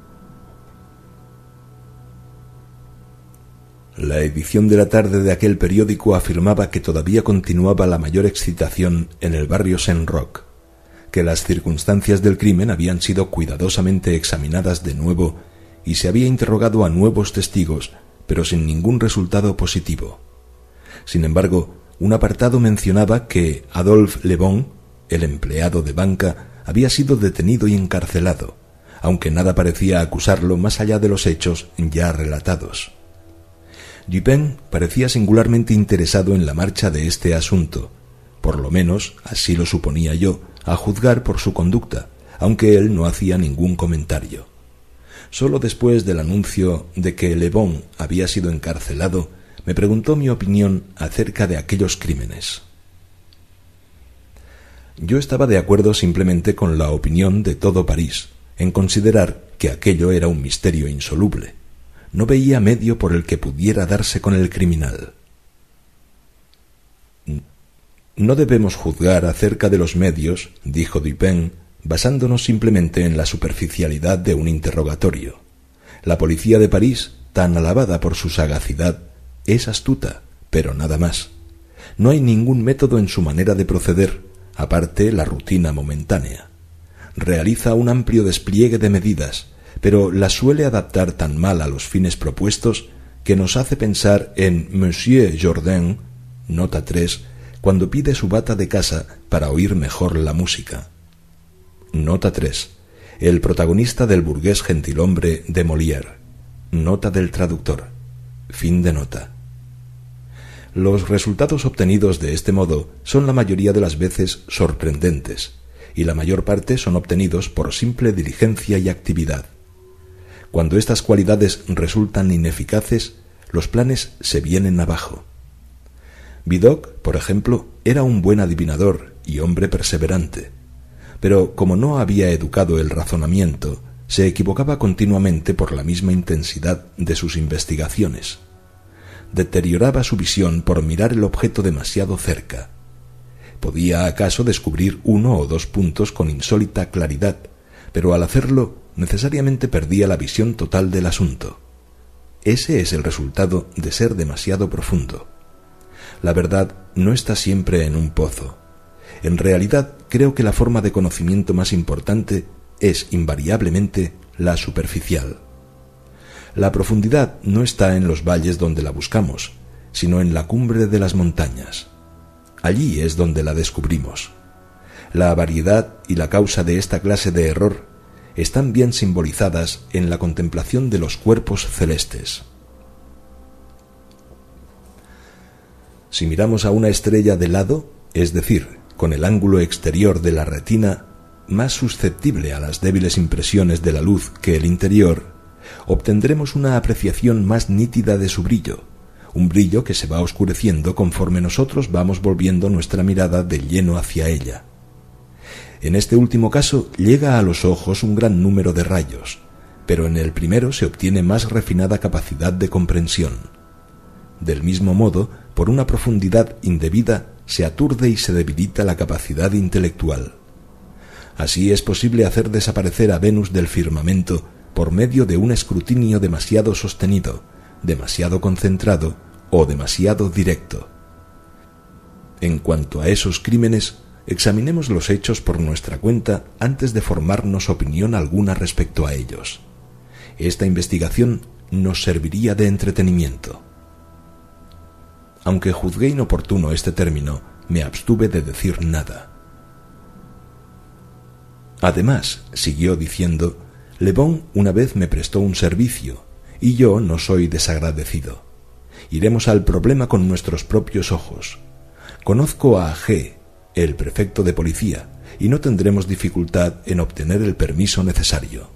La edición de la tarde de aquel periódico afirmaba que todavía continuaba la mayor excitación en el barrio Saint-Roch, que las circunstancias del crimen habían sido cuidadosamente examinadas de nuevo y se había interrogado a nuevos testigos, pero sin ningún resultado positivo. Sin embargo, un apartado mencionaba que Adolphe Le Bon, el empleado de banca, había sido detenido y encarcelado, aunque nada parecía acusarlo más allá de los hechos ya relatados. Dupin parecía singularmente interesado en la marcha de este asunto, por lo menos así lo suponía yo, a juzgar por su conducta, aunque él no hacía ningún comentario. Solo después del anuncio de que Le Bon había sido encarcelado, me preguntó mi opinión acerca de aquellos crímenes. Yo estaba de acuerdo simplemente con la opinión de todo París, en considerar que aquello era un misterio insoluble. No veía medio por el que pudiera darse con el criminal. No debemos juzgar acerca de los medios, dijo Dupin, basándonos simplemente en la superficialidad de un interrogatorio. La policía de París, tan alabada por su sagacidad, es astuta, pero nada más. No hay ningún método en su manera de proceder, aparte la rutina momentánea. Realiza un amplio despliegue de medidas, pero las suele adaptar tan mal a los fines propuestos que nos hace pensar en Monsieur Jourdain, nota 3, cuando pide su bata de casa para oír mejor la música. Nota 3. El protagonista del burgués gentilhombre de Molière. Nota del traductor. Fin de nota. Los resultados obtenidos de este modo son la mayoría de las veces sorprendentes, y la mayor parte son obtenidos por simple diligencia y actividad. Cuando estas cualidades resultan ineficaces, los planes se vienen abajo. Vidocq, por ejemplo, era un buen adivinador y hombre perseverante, pero como no había educado el razonamiento, se equivocaba continuamente por la misma intensidad de sus investigaciones. Deterioraba su visión por mirar el objeto demasiado cerca. Podía acaso descubrir 1 o 2 puntos con insólita claridad, pero al hacerlo necesariamente perdía la visión total del asunto. Ese es el resultado de ser demasiado profundo. La verdad no está siempre en un pozo. En realidad, creo que la forma de conocimiento más importante es invariablemente la superficial. La profundidad no está en los valles donde la buscamos, sino en la cumbre de las montañas. Allí es donde la descubrimos. La variedad y la causa de esta clase de error están bien simbolizadas en la contemplación de los cuerpos celestes. Si miramos a una estrella de lado, es decir, con el ángulo exterior de la retina, más susceptible a las débiles impresiones de la luz que el interior, obtendremos una apreciación más nítida de su brillo, un brillo que se va oscureciendo conforme nosotros vamos volviendo nuestra mirada de lleno hacia ella. En este último caso llega a los ojos un gran número de rayos, pero en el primero se obtiene más refinada capacidad de comprensión. Del mismo modo, por una profundidad indebida se aturde y se debilita la capacidad intelectual. Así es posible hacer desaparecer a Venus del firmamento por medio de un escrutinio demasiado sostenido, demasiado concentrado o demasiado directo. En cuanto a esos crímenes, examinemos los hechos por nuestra cuenta antes de formarnos opinión alguna respecto a ellos. Esta investigación nos serviría de entretenimiento. Aunque juzgué inoportuno este término, me abstuve de decir nada. Además, siguió diciendo, Le Bon una vez me prestó un servicio, y yo no soy desagradecido. Iremos al problema con nuestros propios ojos. Conozco a G, el prefecto de policía, y no tendremos dificultad en obtener el permiso necesario.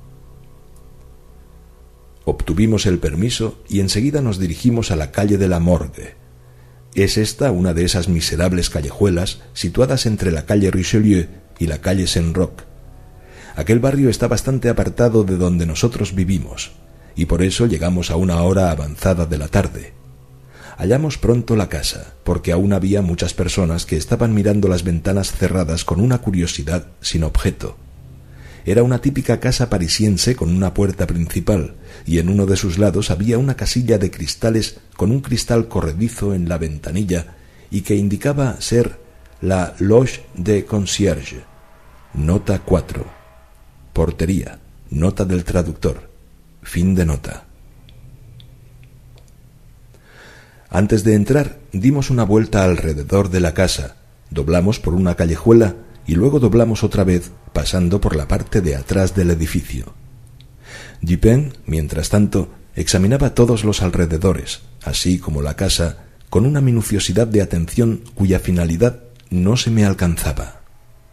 Obtuvimos el permiso y enseguida nos dirigimos a la calle de la Morgue. Es esta una de esas miserables callejuelas situadas entre la calle Richelieu y la calle Saint-Roch. Aquel barrio está bastante apartado de donde nosotros vivimos, y por eso llegamos a una hora avanzada de la tarde. Hallamos pronto la casa, porque aún había muchas personas que estaban mirando las ventanas cerradas con una curiosidad sin objeto. Era una típica casa parisiense con una puerta principal, y en uno de sus lados había una casilla de cristales con un cristal corredizo en la ventanilla y que indicaba ser la Loge de Concierge. Nota 4. Portería. Nota del traductor. Fin de nota. Antes de entrar, dimos una vuelta alrededor de la casa, doblamos por una callejuela y luego doblamos otra vez, pasando por la parte de atrás del edificio. Dupin, mientras tanto, examinaba todos los alrededores, así como la casa, con una minuciosidad de atención cuya finalidad no se me alcanzaba.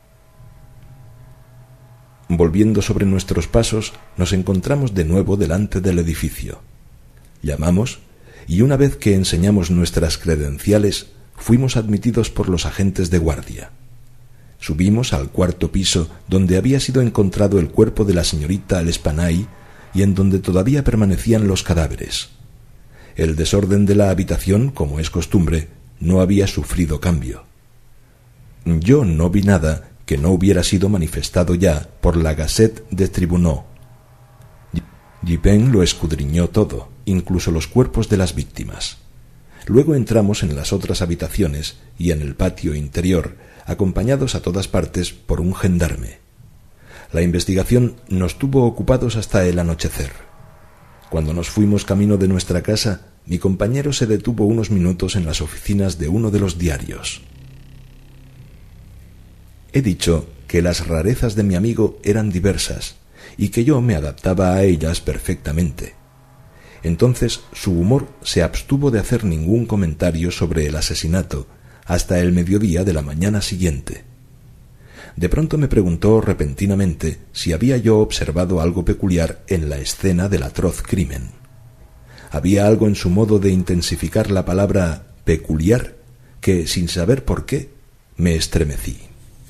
Volviendo sobre nuestros pasos, nos encontramos de nuevo delante del edificio. Llamamos, y una vez que enseñamos nuestras credenciales, fuimos admitidos por los agentes de guardia. Subimos al cuarto piso, donde había sido encontrado el cuerpo de la señorita L'Espanaye y en donde todavía permanecían los cadáveres. El desorden de la habitación, como es costumbre, no había sufrido cambio. Yo no vi nada que no hubiera sido manifestado ya por la Gazette des Tribunaux. Dupin lo escudriñó todo, incluso los cuerpos de las víctimas. Luego entramos en las otras habitaciones y en el patio interior, acompañados a todas partes por un gendarme. La investigación nos tuvo ocupados hasta el anochecer. Cuando nos fuimos camino de nuestra casa, mi compañero se detuvo unos minutos en las oficinas de uno de los diarios. He dicho que las rarezas de mi amigo eran diversas y que yo me adaptaba a ellas perfectamente. Entonces su humor se abstuvo de hacer ningún comentario sobre el asesinato hasta el mediodía de la mañana siguiente. De pronto me preguntó repentinamente si había yo observado algo peculiar en la escena del atroz crimen. Había algo en su modo de intensificar la palabra peculiar que, sin saber por qué, me estremecí.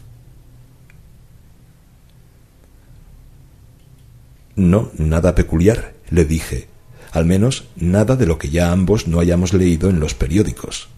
No, nada peculiar, le dije. Al menos nada de lo que ya ambos no hayamos leído en los periódicos.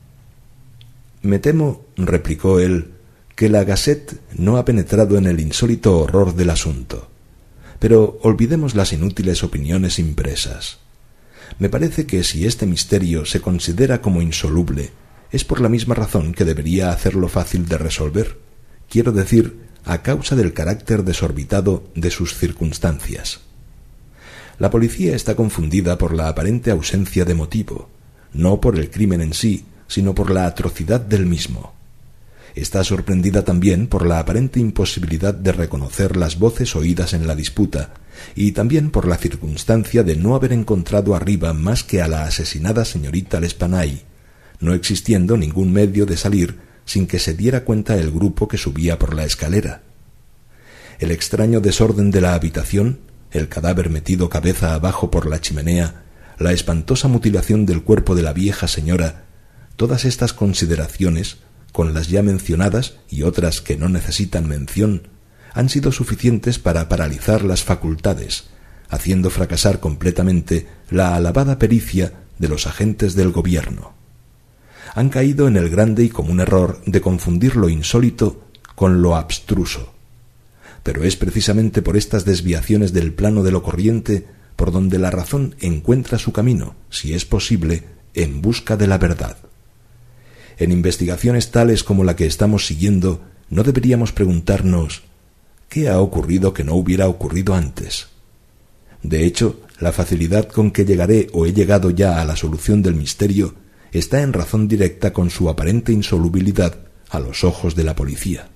Me temo, replicó él, que la Gazette no ha penetrado en el insólito horror del asunto. Pero olvidemos las inútiles opiniones impresas. Me parece que si este misterio se considera como insoluble, es por la misma razón que debería hacerlo fácil de resolver, quiero decir, a causa del carácter desorbitado de sus circunstancias. La policía está confundida por la aparente ausencia de motivo, no por el crimen en sí, sino por la atrocidad del mismo. Está sorprendida también por la aparente imposibilidad de reconocer las voces oídas en la disputa, y también por la circunstancia de no haber encontrado arriba más que a la asesinada señorita L'Espanaye, no existiendo ningún medio de salir sin que se diera cuenta el grupo que subía por la escalera. El extraño desorden de la habitación, el cadáver metido cabeza abajo por la chimenea, la espantosa mutilación del cuerpo de la vieja señora, todas estas consideraciones, con las ya mencionadas y otras que no necesitan mención, han sido suficientes para paralizar las facultades, haciendo fracasar completamente la alabada pericia de los agentes del gobierno. Han caído en el grande y común error de confundir lo insólito con lo abstruso. Pero es precisamente por estas desviaciones del plano de lo corriente por donde la razón encuentra su camino, si es posible, en busca de la verdad. En investigaciones tales como la que estamos siguiendo, no deberíamos preguntarnos ¿qué ha ocurrido que no hubiera ocurrido antes? De hecho, la facilidad con que llegaré o he llegado ya a la solución del misterio está en razón directa con su aparente insolubilidad a los ojos de la policía.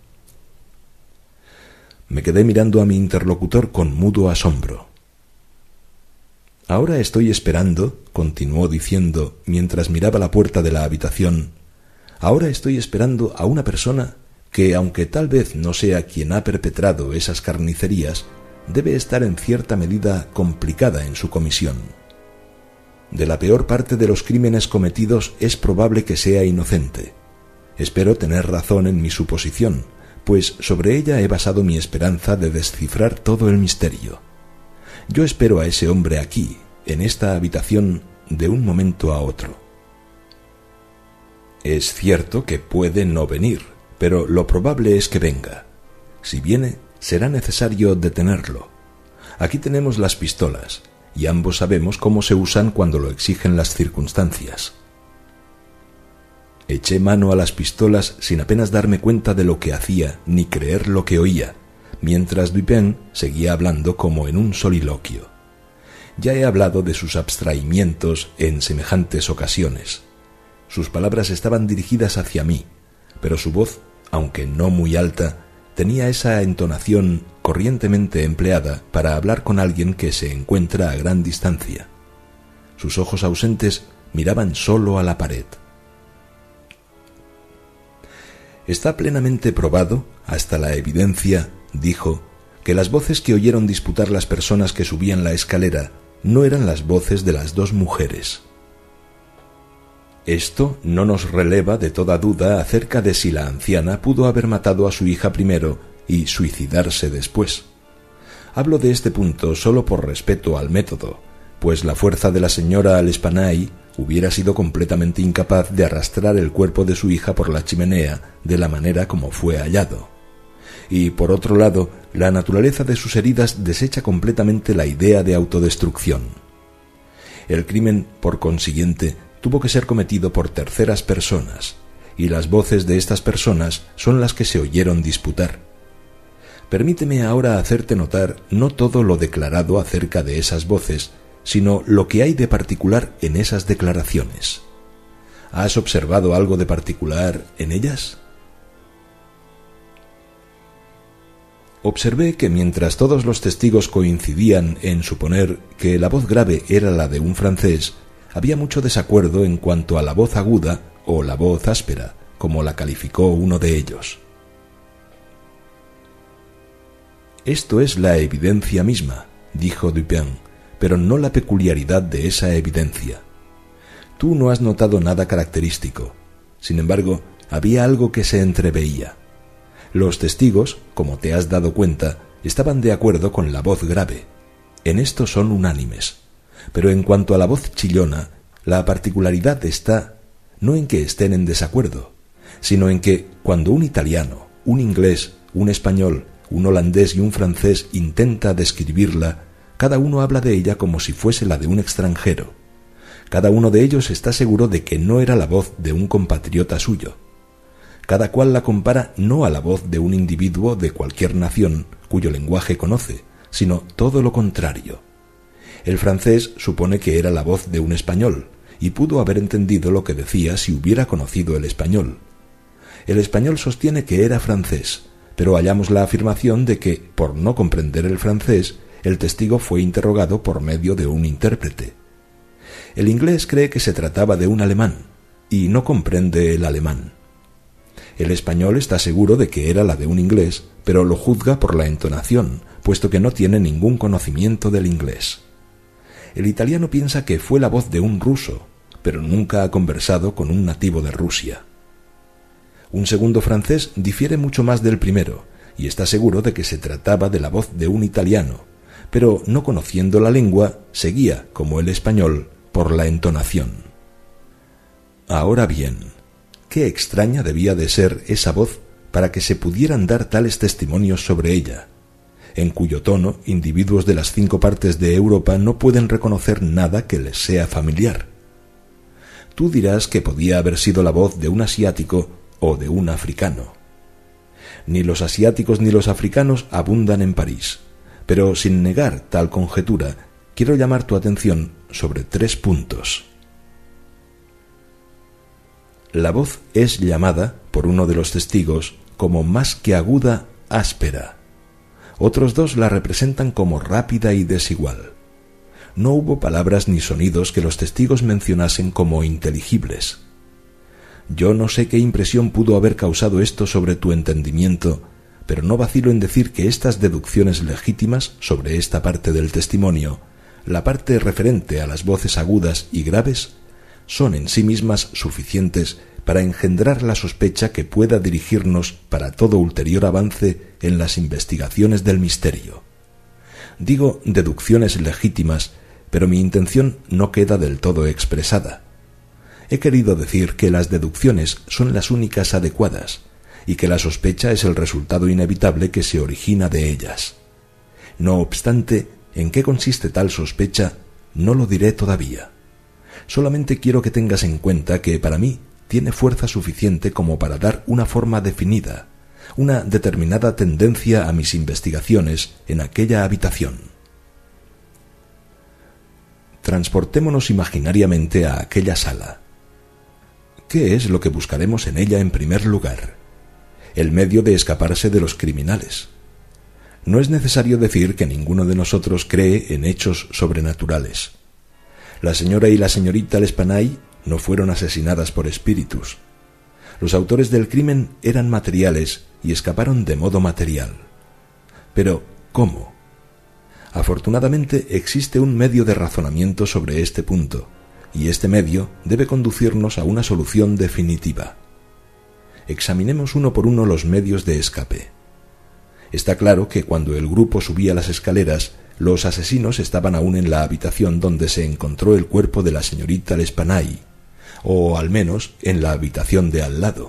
Me quedé mirando a mi interlocutor con mudo asombro. Ahora estoy esperando, continuó diciendo mientras miraba la puerta de la habitación, ahora estoy esperando a una persona que, aunque tal vez no sea quien ha perpetrado esas carnicerías, debe estar en cierta medida complicada en su comisión. De la peor parte de los crímenes cometidos es probable que sea inocente. Espero tener razón en mi suposición, pues sobre ella he basado mi esperanza de descifrar todo el misterio. Yo espero a ese hombre aquí, en esta habitación, de un momento a otro. Es cierto que puede no venir, pero lo probable es que venga. Si viene, será necesario detenerlo. Aquí tenemos las pistolas, y ambos sabemos cómo se usan cuando lo exigen las circunstancias. Eché mano a las pistolas sin apenas darme cuenta de lo que hacía ni creer lo que oía, mientras Dupin seguía hablando como en un soliloquio. Ya he hablado de sus abstraimientos en semejantes ocasiones. Sus palabras estaban dirigidas hacia mí, pero su voz, aunque no muy alta, tenía esa entonación corrientemente empleada para hablar con alguien que se encuentra a gran distancia. Sus ojos ausentes miraban solo a la pared. Está plenamente probado, hasta la evidencia, dijo, que las voces que oyeron disputar las personas que subían la escalera no eran las voces de las dos mujeres. Esto no nos releva de toda duda acerca de si la anciana pudo haber matado a su hija primero y suicidarse después. Hablo de este punto solo por respeto al método, pues la fuerza de la señora L'Espanaye hubiera sido completamente incapaz de arrastrar el cuerpo de su hija por la chimenea de la manera como fue hallado. Y, por otro lado, la naturaleza de sus heridas desecha completamente la idea de autodestrucción. El crimen, por consiguiente, tuvo que ser cometido por terceras personas, y las voces de estas personas son las que se oyeron disputar. Permíteme ahora hacerte notar no todo lo declarado acerca de esas voces, sino lo que hay de particular en esas declaraciones. ¿Has observado algo de particular en ellas? Observé que mientras todos los testigos coincidían en suponer que la voz grave era la de un francés, había mucho desacuerdo en cuanto a la voz aguda o la voz áspera, como la calificó uno de ellos. Esto es la evidencia misma, dijo Dupin, pero no la peculiaridad de esa evidencia. Tú no has notado nada característico. Sin embargo, había algo que se entreveía. Los testigos, como te has dado cuenta, estaban de acuerdo con la voz grave. En esto son unánimes. Pero en cuanto a la voz chillona, la particularidad está no en que estén en desacuerdo, sino en que cuando un italiano, un inglés, un español, un holandés y un francés intenta describirla, cada uno habla de ella como si fuese la de un extranjero. Cada uno de ellos está seguro de que no era la voz de un compatriota suyo. Cada cual la compara no a la voz de un individuo de cualquier nación cuyo lenguaje conoce, sino todo lo contrario. El francés supone que era la voz de un español, y pudo haber entendido lo que decía si hubiera conocido el español. El español sostiene que era francés, pero hallamos la afirmación de que, por no comprender el francés, el testigo fue interrogado por medio de un intérprete. El inglés cree que se trataba de un alemán, y no comprende el alemán. El español está seguro de que era la de un inglés, pero lo juzga por la entonación, puesto que no tiene ningún conocimiento del inglés. El italiano piensa que fue la voz de un ruso, pero nunca ha conversado con un nativo de Rusia. Un segundo francés difiere mucho más del primero, y está seguro de que se trataba de la voz de un italiano, pero no conociendo la lengua, seguía, como el español, por la entonación. Ahora bien, qué extraña debía de ser esa voz para que se pudieran dar tales testimonios sobre ella, en cuyo tono individuos de las 5 partes de Europa no pueden reconocer nada que les sea familiar. Tú dirás que podía haber sido la voz de un asiático o de un africano. Ni los asiáticos ni los africanos abundan en París, pero sin negar tal conjetura, quiero llamar tu atención sobre 3 puntos. La voz es llamada, por uno de los testigos, como más que aguda, áspera. Otros 2 la representan como rápida y desigual. No hubo palabras ni sonidos que los testigos mencionasen como inteligibles. Yo no sé qué impresión pudo haber causado esto sobre tu entendimiento, pero no vacilo en decir que estas deducciones legítimas sobre esta parte del testimonio, la parte referente a las voces agudas y graves, son en sí mismas suficientes para engendrar la sospecha que pueda dirigirnos para todo ulterior avance en las investigaciones del misterio. Digo deducciones legítimas, pero mi intención no queda del todo expresada. He querido decir que las deducciones son las únicas adecuadas y que la sospecha es el resultado inevitable que se origina de ellas. No obstante, en qué consiste tal sospecha, no lo diré todavía. Solamente quiero que tengas en cuenta que para mí tiene fuerza suficiente como para dar una forma definida, una determinada tendencia a mis investigaciones en aquella habitación. transportémonos imaginariamente a aquella sala. ¿Qué es lo que buscaremos en ella en primer lugar? El medio de escaparse de los criminales. No es necesario decir que ninguno de nosotros cree en hechos sobrenaturales. La señora y la señorita L'Espanaye no fueron asesinadas por espíritus. Los autores del crimen eran materiales y escaparon de modo material. Pero, ¿cómo? Afortunadamente existe un medio de razonamiento sobre este punto, y este medio debe conducirnos a una solución definitiva. Examinemos uno por uno los medios de escape. Está claro que cuando el grupo subía las escaleras, los asesinos estaban aún en la habitación donde se encontró el cuerpo de la señorita L'Espanaye, o al menos en la habitación de al lado.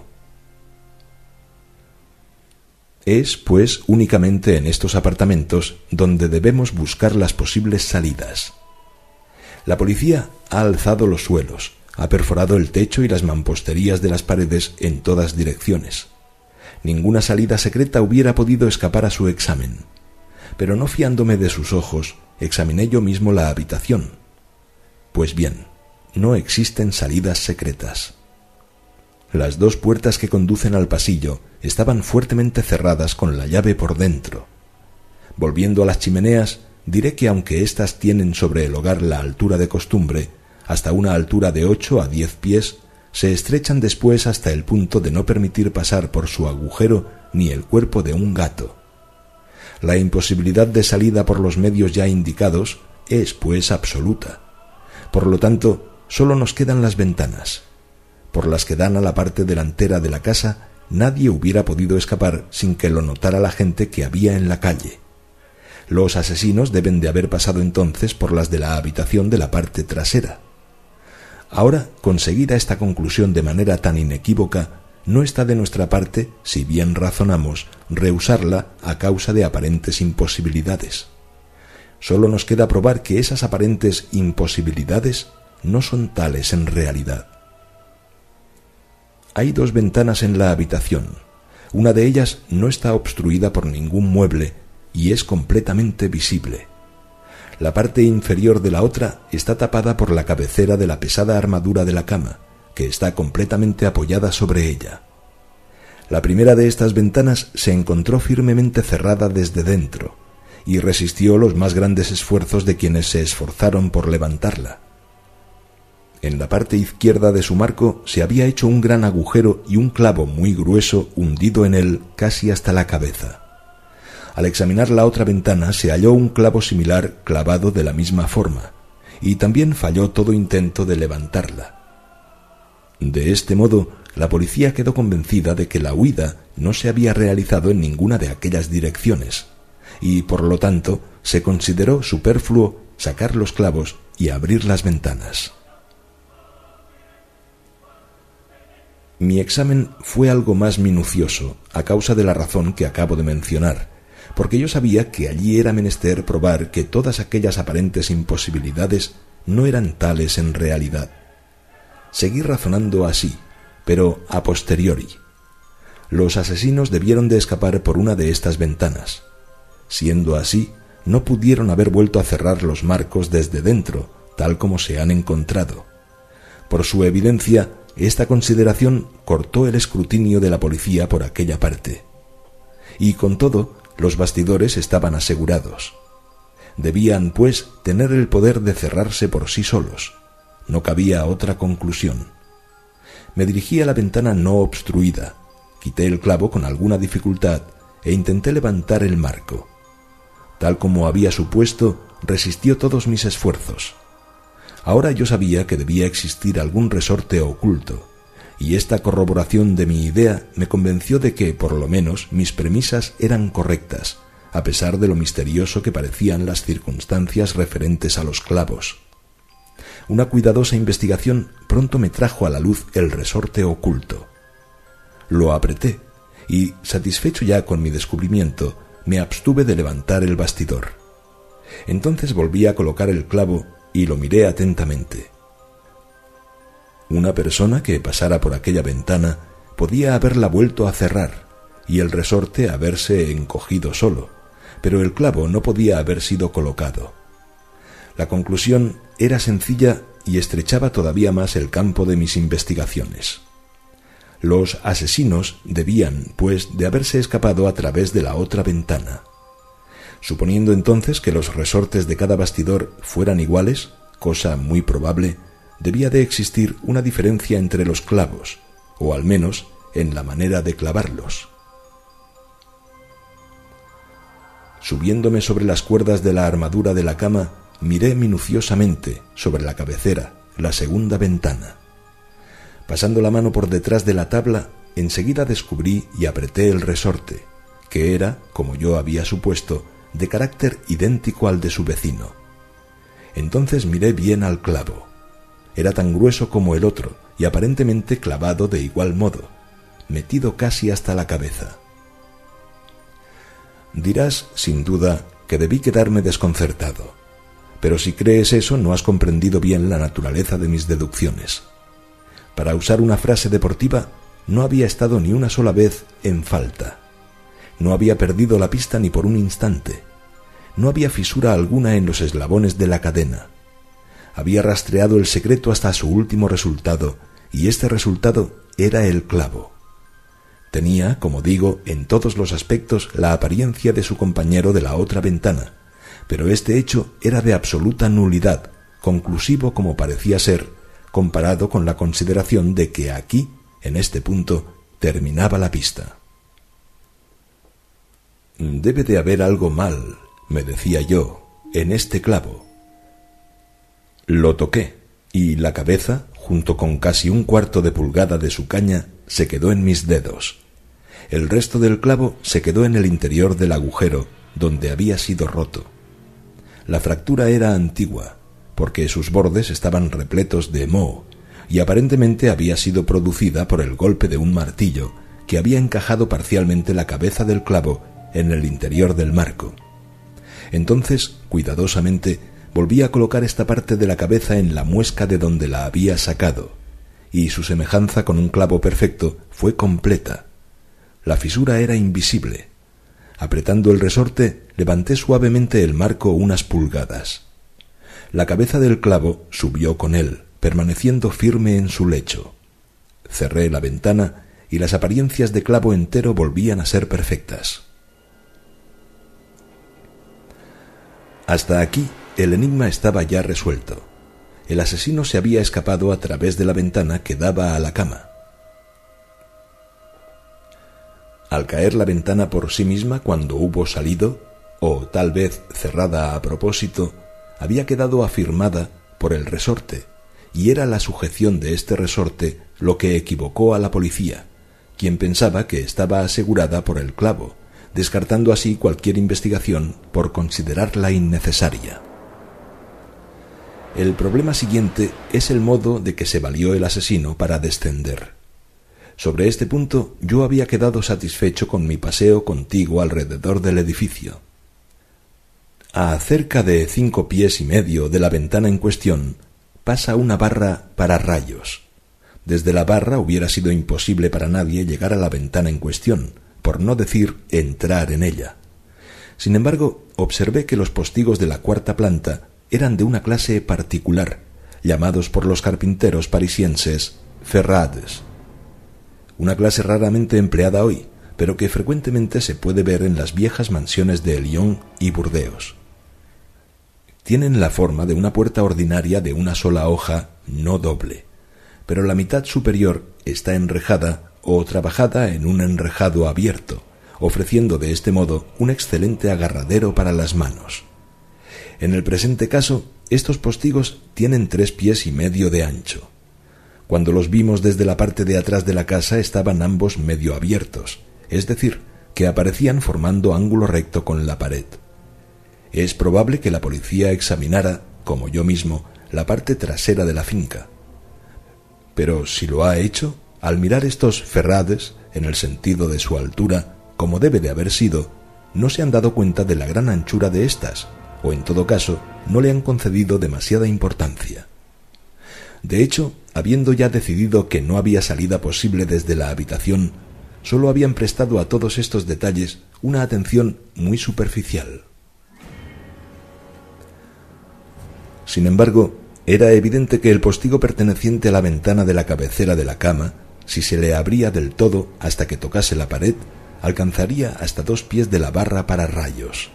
Es, pues, únicamente en estos apartamentos donde debemos buscar las posibles salidas. La policía ha alzado los suelos, ha perforado el techo y las mamposterías de las paredes en todas direcciones. Ninguna salida secreta hubiera podido escapar a su examen. Pero no fiándome de sus ojos, examiné yo mismo la habitación. Pues bien, no existen salidas secretas. Las dos puertas que conducen al pasillo estaban fuertemente cerradas con la llave por dentro. Volviendo a las chimeneas, diré que aunque éstas tienen sobre el hogar la altura de costumbre, hasta una altura de 8 a 10 pies, se estrechan después hasta el punto de no permitir pasar por su agujero ni el cuerpo de un gato. La imposibilidad de salida por los medios ya indicados es, pues, absoluta. Por lo tanto, solo nos quedan las ventanas. Por las que dan a la parte delantera de la casa, nadie hubiera podido escapar sin que lo notara la gente que había en la calle. Los asesinos deben de haber pasado entonces por las de la habitación de la parte trasera. Ahora, conseguida esta conclusión de manera tan inequívoca, no está de nuestra parte, si bien razonamos, rehusarla a causa de aparentes imposibilidades. Solo nos queda probar que esas aparentes imposibilidades no son tales en realidad. Hay dos ventanas en la habitación. Una de ellas no está obstruida por ningún mueble y es completamente visible. La parte inferior de la otra está tapada por la cabecera de la pesada armadura de la cama, que está completamente apoyada sobre ella. La primera de estas ventanas se encontró firmemente cerrada desde dentro y resistió los más grandes esfuerzos de quienes se esforzaron por levantarla. En la parte izquierda de su marco se había hecho un gran agujero y un clavo muy grueso hundido en él casi hasta la cabeza. Al examinar la otra ventana se halló un clavo similar clavado de la misma forma, y también falló todo intento de levantarla. De este modo, la policía quedó convencida de que la huida no se había realizado en ninguna de aquellas direcciones, y por lo tanto se consideró superfluo sacar los clavos y abrir las ventanas. Mi examen fue algo más minucioso a causa de la razón que acabo de mencionar, porque yo sabía que allí era menester probar que todas aquellas aparentes imposibilidades no eran tales en realidad. Seguí razonando así, pero a posteriori. Los asesinos debieron de escapar por una de estas ventanas. Siendo así, no pudieron haber vuelto a cerrar los marcos desde dentro, tal como se han encontrado. Por su evidencia, esta consideración cortó el escrutinio de la policía por aquella parte. Y con todo, los bastidores estaban asegurados. Debían, pues, tener el poder de cerrarse por sí solos. No cabía otra conclusión. Me dirigí a la ventana no obstruida, quité el clavo con alguna dificultad e intenté levantar el marco. Tal como había supuesto, resistió todos mis esfuerzos. Ahora yo sabía que debía existir algún resorte oculto, y esta corroboración de mi idea me convenció de que, por lo menos, mis premisas eran correctas, a pesar de lo misterioso que parecían las circunstancias referentes a los clavos. Una cuidadosa investigación pronto me trajo a la luz el resorte oculto. Lo apreté, y, satisfecho ya con mi descubrimiento, me abstuve de levantar el bastidor. Entonces volví a colocar el clavo y lo miré atentamente. Una persona que pasara por aquella ventana podía haberla vuelto a cerrar y el resorte haberse encogido solo, pero el clavo no podía haber sido colocado. La conclusión era sencilla y estrechaba todavía más el campo de mis investigaciones. Los asesinos debían, pues, de haberse escapado a través de la otra ventana. Suponiendo entonces que los resortes de cada bastidor fueran iguales, cosa muy probable, debía de existir una diferencia entre los clavos, o al menos en la manera de clavarlos. Subiéndome sobre las cuerdas de la armadura de la cama, miré minuciosamente sobre la cabecera la segunda ventana. Pasando la mano por detrás de la tabla, enseguida descubrí y apreté el resorte, que era, como yo había supuesto, de carácter idéntico al de su vecino. Entonces miré bien al clavo. Era tan grueso como el otro y aparentemente clavado de igual modo, metido casi hasta la cabeza. Dirás, sin duda, que debí quedarme desconcertado, pero si crees eso no has comprendido bien la naturaleza de mis deducciones. Para usar una frase deportiva, no había estado ni una sola vez en falta. No había perdido la pista ni por un instante. No había fisura alguna en los eslabones de la cadena. Había rastreado el secreto hasta su último resultado, y este resultado era el clavo. Tenía, como digo, en todos los aspectos la apariencia de su compañero de la otra ventana, pero este hecho era de absoluta nulidad, conclusivo como parecía ser, comparado con la consideración de que aquí, en este punto, terminaba la pista. Debe de haber algo mal, me decía yo, en este clavo. Lo toqué, y la cabeza, junto con casi un cuarto de pulgada de su caña, se quedó en mis dedos. El resto del clavo se quedó en el interior del agujero, donde había sido roto. La fractura era antigua, porque sus bordes estaban repletos de moho, y aparentemente había sido producida por el golpe de un martillo que había encajado parcialmente la cabeza del clavo en el interior del marco. Entonces, cuidadosamente, volví a colocar esta parte de la cabeza en la muesca de donde la había sacado, y su semejanza con un clavo perfecto fue completa. La fisura era invisible. Apretando el resorte, levanté suavemente el marco unas pulgadas. La cabeza del clavo subió con él, permaneciendo firme en su lecho. Cerré la ventana y las apariencias de clavo entero volvían a ser perfectas. Hasta aquí el enigma estaba ya resuelto. El asesino se había escapado a través de la ventana que daba a la cama. Al caer la ventana por sí misma cuando hubo salido, o tal vez cerrada a propósito, había quedado afirmada por el resorte, y era la sujeción de este resorte lo que equivocó a la policía, quien pensaba que estaba asegurada por el clavo, descartando así cualquier investigación por considerarla innecesaria. El problema siguiente es el modo de que se valió el asesino para descender. Sobre este punto yo había quedado satisfecho con mi paseo contigo alrededor del edificio. A cerca de 5 pies y medio de la ventana en cuestión pasa una barra para rayos. Desde la barra hubiera sido imposible para nadie llegar a la ventana en cuestión, por no decir entrar en ella. Sin embargo, observé que los postigos de la 4ª planta eran de una clase particular, llamados por los carpinteros parisienses ferrades. Una clase raramente empleada hoy, pero que frecuentemente se puede ver en las viejas mansiones de Lyon y Burdeos. Tienen la forma de una puerta ordinaria de una sola hoja, no doble, pero la mitad superior está enrejada o trabajada en un enrejado abierto, ofreciendo de este modo un excelente agarradero para las manos. En el presente caso, estos postigos tienen 3 pies y medio de ancho. Cuando los vimos desde la parte de atrás de la casa estaban ambos medio abiertos, es decir, que aparecían formando ángulo recto con la pared. Es probable que la policía examinara, como yo mismo, la parte trasera de la finca. Pero si lo ha hecho, al mirar estos ferrades, en el sentido de su altura, como debe de haber sido, no se han dado cuenta de la gran anchura de éstas, o en todo caso, no le han concedido demasiada importancia. De hecho, habiendo ya decidido que no había salida posible desde la habitación, solo habían prestado a todos estos detalles una atención muy superficial. Sin embargo, Era evidente que el postigo perteneciente a la ventana de la cabecera de la cama, si se le abría del todo hasta que tocase la pared, alcanzaría hasta 2 pies de la barra para rayos.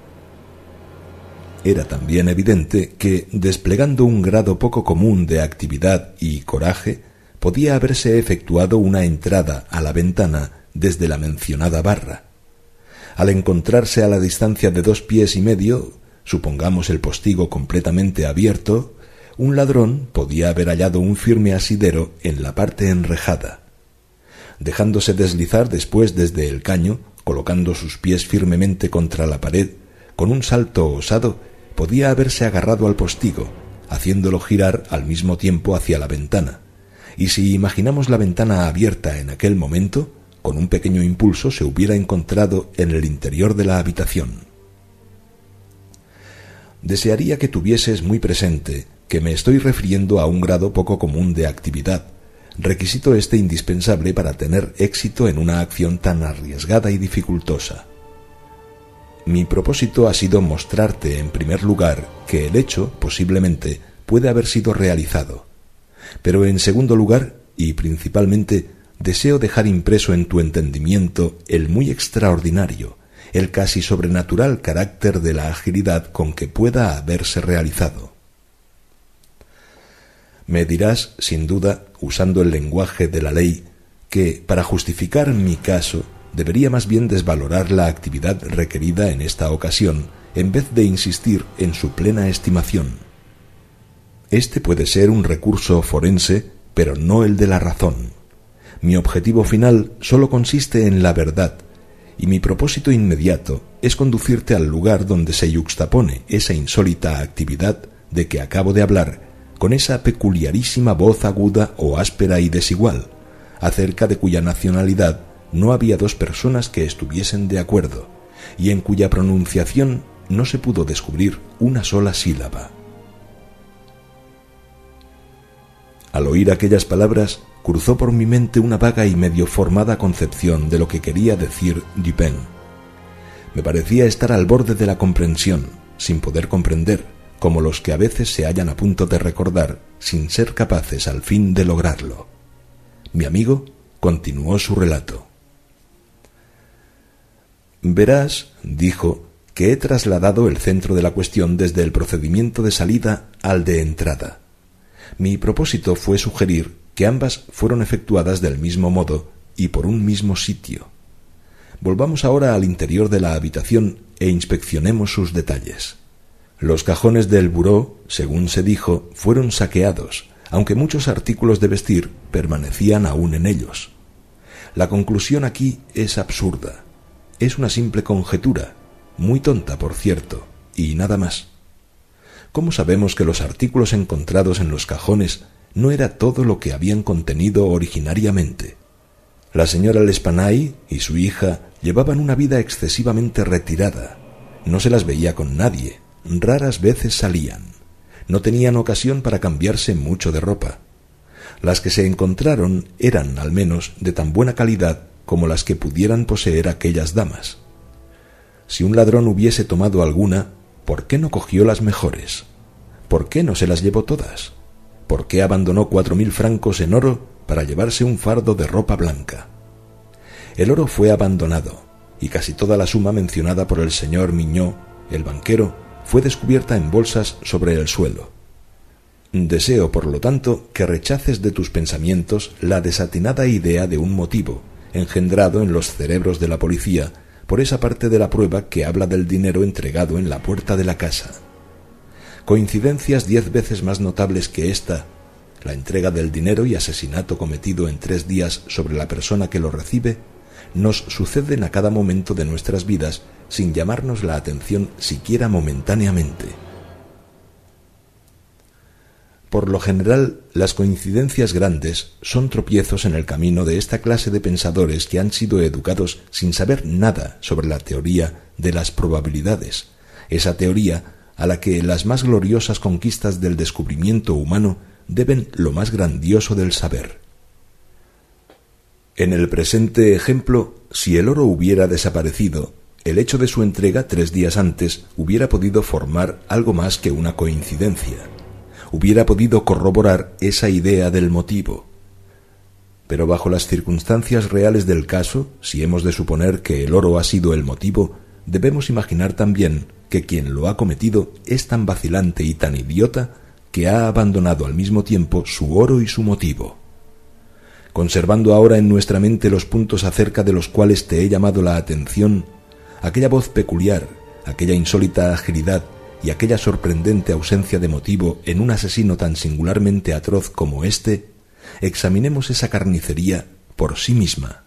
Era también evidente que, desplegando un grado poco común de actividad y coraje, podía haberse efectuado una entrada a la ventana desde la mencionada barra. Al encontrarse a la distancia de 2 pies y medio, supongamos el postigo completamente abierto, un ladrón podía haber hallado un firme asidero en la parte enrejada. Dejándose deslizar después desde el caño, colocando sus pies firmemente contra la pared, con un salto osado, podía haberse agarrado al postigo, haciéndolo girar al mismo tiempo hacia la ventana, y si imaginamos la ventana abierta en aquel momento, con un pequeño impulso se hubiera encontrado en el interior de la habitación. Desearía que tuvieses muy presente que me estoy refiriendo a un grado poco común de actividad, requisito indispensable para tener éxito en una acción tan arriesgada y dificultosa. Mi propósito ha sido mostrarte, en primer lugar, que el hecho, posiblemente, puede haber sido realizado. Pero en segundo lugar, y principalmente, deseo dejar impreso en tu entendimiento el muy extraordinario, el casi sobrenatural carácter de la agilidad con que pueda haberse realizado. Me dirás, sin duda, usando el lenguaje de la ley, que, para justificar mi caso, debería más bien desvalorar la actividad requerida en esta ocasión, en vez de insistir en su plena estimación. Este puede ser un recurso forense, pero no el de la razón. Mi objetivo final sólo consiste en la verdad, y mi propósito inmediato es conducirte al lugar donde se yuxtapone esa insólita actividad de que acabo de hablar, con esa peculiarísima voz aguda o áspera y desigual, acerca de cuya nacionalidad no había 2 personas que estuviesen de acuerdo, y en cuya pronunciación no se pudo descubrir una sola sílaba. Al oír aquellas palabras, cruzó por mi mente una vaga y medio formada concepción de lo que quería decir Dupin. Me parecía estar al borde de la comprensión, sin poder comprender, como los que a veces se hallan a punto de recordar, sin ser capaces al fin de lograrlo. Mi amigo continuó su relato. Verás, dijo, que he trasladado el centro de la cuestión desde el procedimiento de salida al de entrada. Mi propósito fue sugerir que ambas fueron efectuadas del mismo modo y por un mismo sitio. Volvamos ahora al interior de la habitación e inspeccionemos sus detalles. Los cajones del buró, según se dijo, fueron saqueados, aunque muchos artículos de vestir permanecían aún en ellos. La conclusión aquí es absurda. Es una simple conjetura, muy tonta, por cierto, y nada más. ¿Cómo sabemos que los artículos encontrados en los cajones no era todo lo que habían contenido originariamente? La señora L'Espanaye y su hija llevaban una vida excesivamente retirada. No se las veía con nadie. Raras veces salían. No tenían ocasión para cambiarse mucho de ropa. Las que se encontraron eran, al menos, de tan buena calidad como las que pudieran poseer aquellas damas. Si un ladrón hubiese tomado alguna, ¿por qué no cogió las mejores? ¿Por qué no se las llevó todas? ¿Por qué abandonó 4.000 francos en oro para llevarse un fardo de ropa blanca? El oro fue abandonado, y casi toda la suma mencionada por el señor Mignot, el banquero, fue descubierta en bolsas sobre el suelo. Deseo, por lo tanto, que rechaces de tus pensamientos la desatinada idea de un motivo, engendrado en los cerebros de la policía, por esa parte de la prueba que habla del dinero entregado en la puerta de la casa. Coincidencias 10 veces más notables que esta, la entrega del dinero y asesinato cometido en 3 días sobre la persona que lo recibe, nos suceden a cada momento de nuestras vidas sin llamarnos la atención siquiera momentáneamente. Por lo general, las coincidencias grandes son tropiezos en el camino de esta clase de pensadores que han sido educados sin saber nada sobre la teoría de las probabilidades, esa teoría a la que las más gloriosas conquistas del descubrimiento humano deben lo más grandioso del saber. En el presente ejemplo, si el oro hubiera desaparecido, el hecho de su entrega 3 días antes hubiera podido formar algo más que una coincidencia. hubiera podido corroborar esa idea del motivo. Pero bajo las circunstancias reales del caso, si hemos de suponer que el oro ha sido el motivo, debemos imaginar también que quien lo ha cometido es tan vacilante y tan idiota que ha abandonado al mismo tiempo su oro y su motivo. Conservando ahora en nuestra mente los puntos acerca de los cuales te he llamado la atención, aquella voz peculiar, aquella insólita agilidad y aquella sorprendente ausencia de motivo en un asesino tan singularmente atroz como éste, examinemos esa carnicería por sí misma.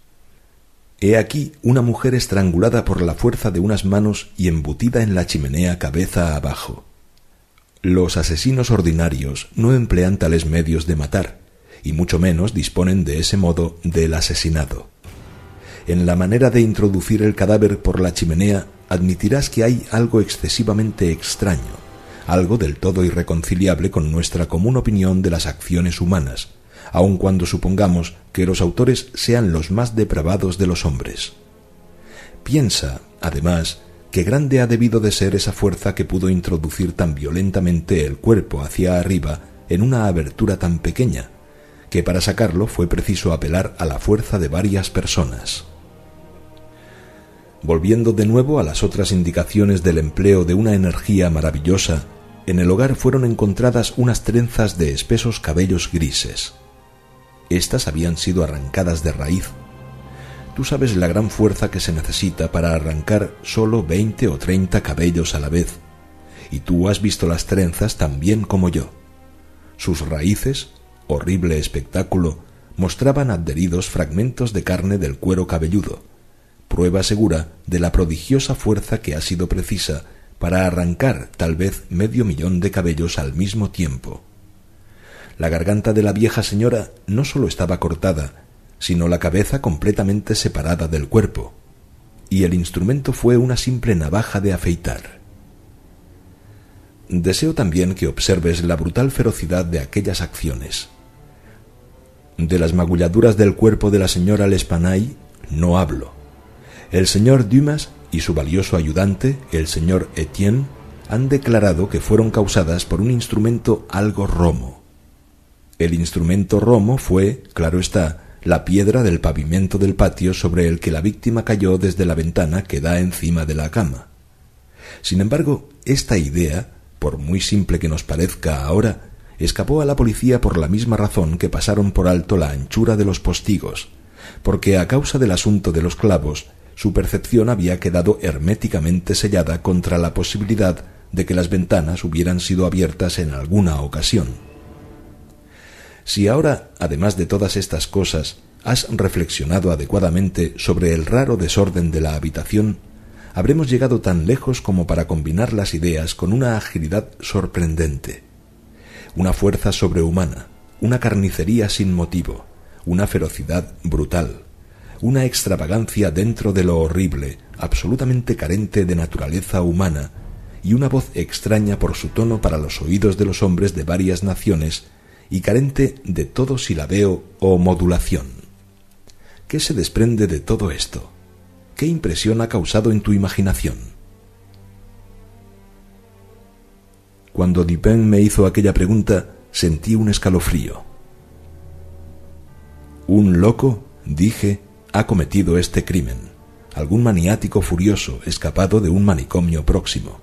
He aquí una mujer estrangulada por la fuerza de unas manos y embutida en la chimenea cabeza abajo. Los asesinos ordinarios no emplean tales medios de matar, y mucho menos disponen de ese modo del asesinado. En la manera de introducir el cadáver por la chimenea admitirás que hay algo excesivamente extraño, algo del todo irreconciliable con nuestra común opinión de las acciones humanas, aun cuando supongamos que los autores sean los más depravados de los hombres. Piensa, además, que grande ha debido de ser esa fuerza que pudo introducir tan violentamente el cuerpo hacia arriba en una abertura tan pequeña, que para sacarlo fue preciso apelar a la fuerza de varias personas. Volviendo de nuevo a las otras indicaciones del empleo de una energía maravillosa, en el hogar fueron encontradas unas trenzas de espesos cabellos grises. Estas habían sido arrancadas de raíz. Tú sabes la gran fuerza que se necesita para arrancar solo 20 o 30 cabellos a la vez, y tú has visto las trenzas tan bien como yo. Sus raíces, horrible espectáculo, mostraban adheridos fragmentos de carne del cuero cabelludo, prueba segura de la prodigiosa fuerza que ha sido precisa para arrancar tal vez 500.000 de cabellos al mismo tiempo. La garganta de la vieja señora no sólo estaba cortada, sino la cabeza completamente separada del cuerpo, y el instrumento fue una simple navaja de afeitar. Deseo también que observes la brutal ferocidad de aquellas acciones. De las magulladuras del cuerpo de la señora L'Espanaye no hablo. El señor Dumas y su valioso ayudante, el señor Etienne, han declarado que fueron causadas por un instrumento algo romo. El instrumento romo fue, claro está, la piedra del pavimento del patio sobre el que la víctima cayó desde la ventana que da encima de la cama. Sin embargo, esta idea, por muy simple que nos parezca ahora, escapó a la policía por la misma razón que pasaron por alto la anchura de los postigos, porque a causa del asunto de los clavos, su percepción había quedado herméticamente sellada contra la posibilidad de que las ventanas hubieran sido abiertas en alguna ocasión. Si ahora, además de todas estas cosas, has reflexionado adecuadamente sobre el raro desorden de la habitación, habremos llegado tan lejos como para combinar las ideas con una agilidad sorprendente. Una fuerza sobrehumana, una carnicería sin motivo, una ferocidad brutal, una extravagancia dentro de lo horrible, absolutamente carente de naturaleza humana, y una voz extraña por su tono para los oídos de los hombres de varias naciones y carente de todo silabeo o modulación. ¿Qué se desprende de todo esto? ¿Qué impresión ha causado en tu imaginación? Cuando Dupin me hizo aquella pregunta, sentí un escalofrío. Un loco, dije, ha cometido este crimen, algún maniático furioso escapado de un manicomio próximo.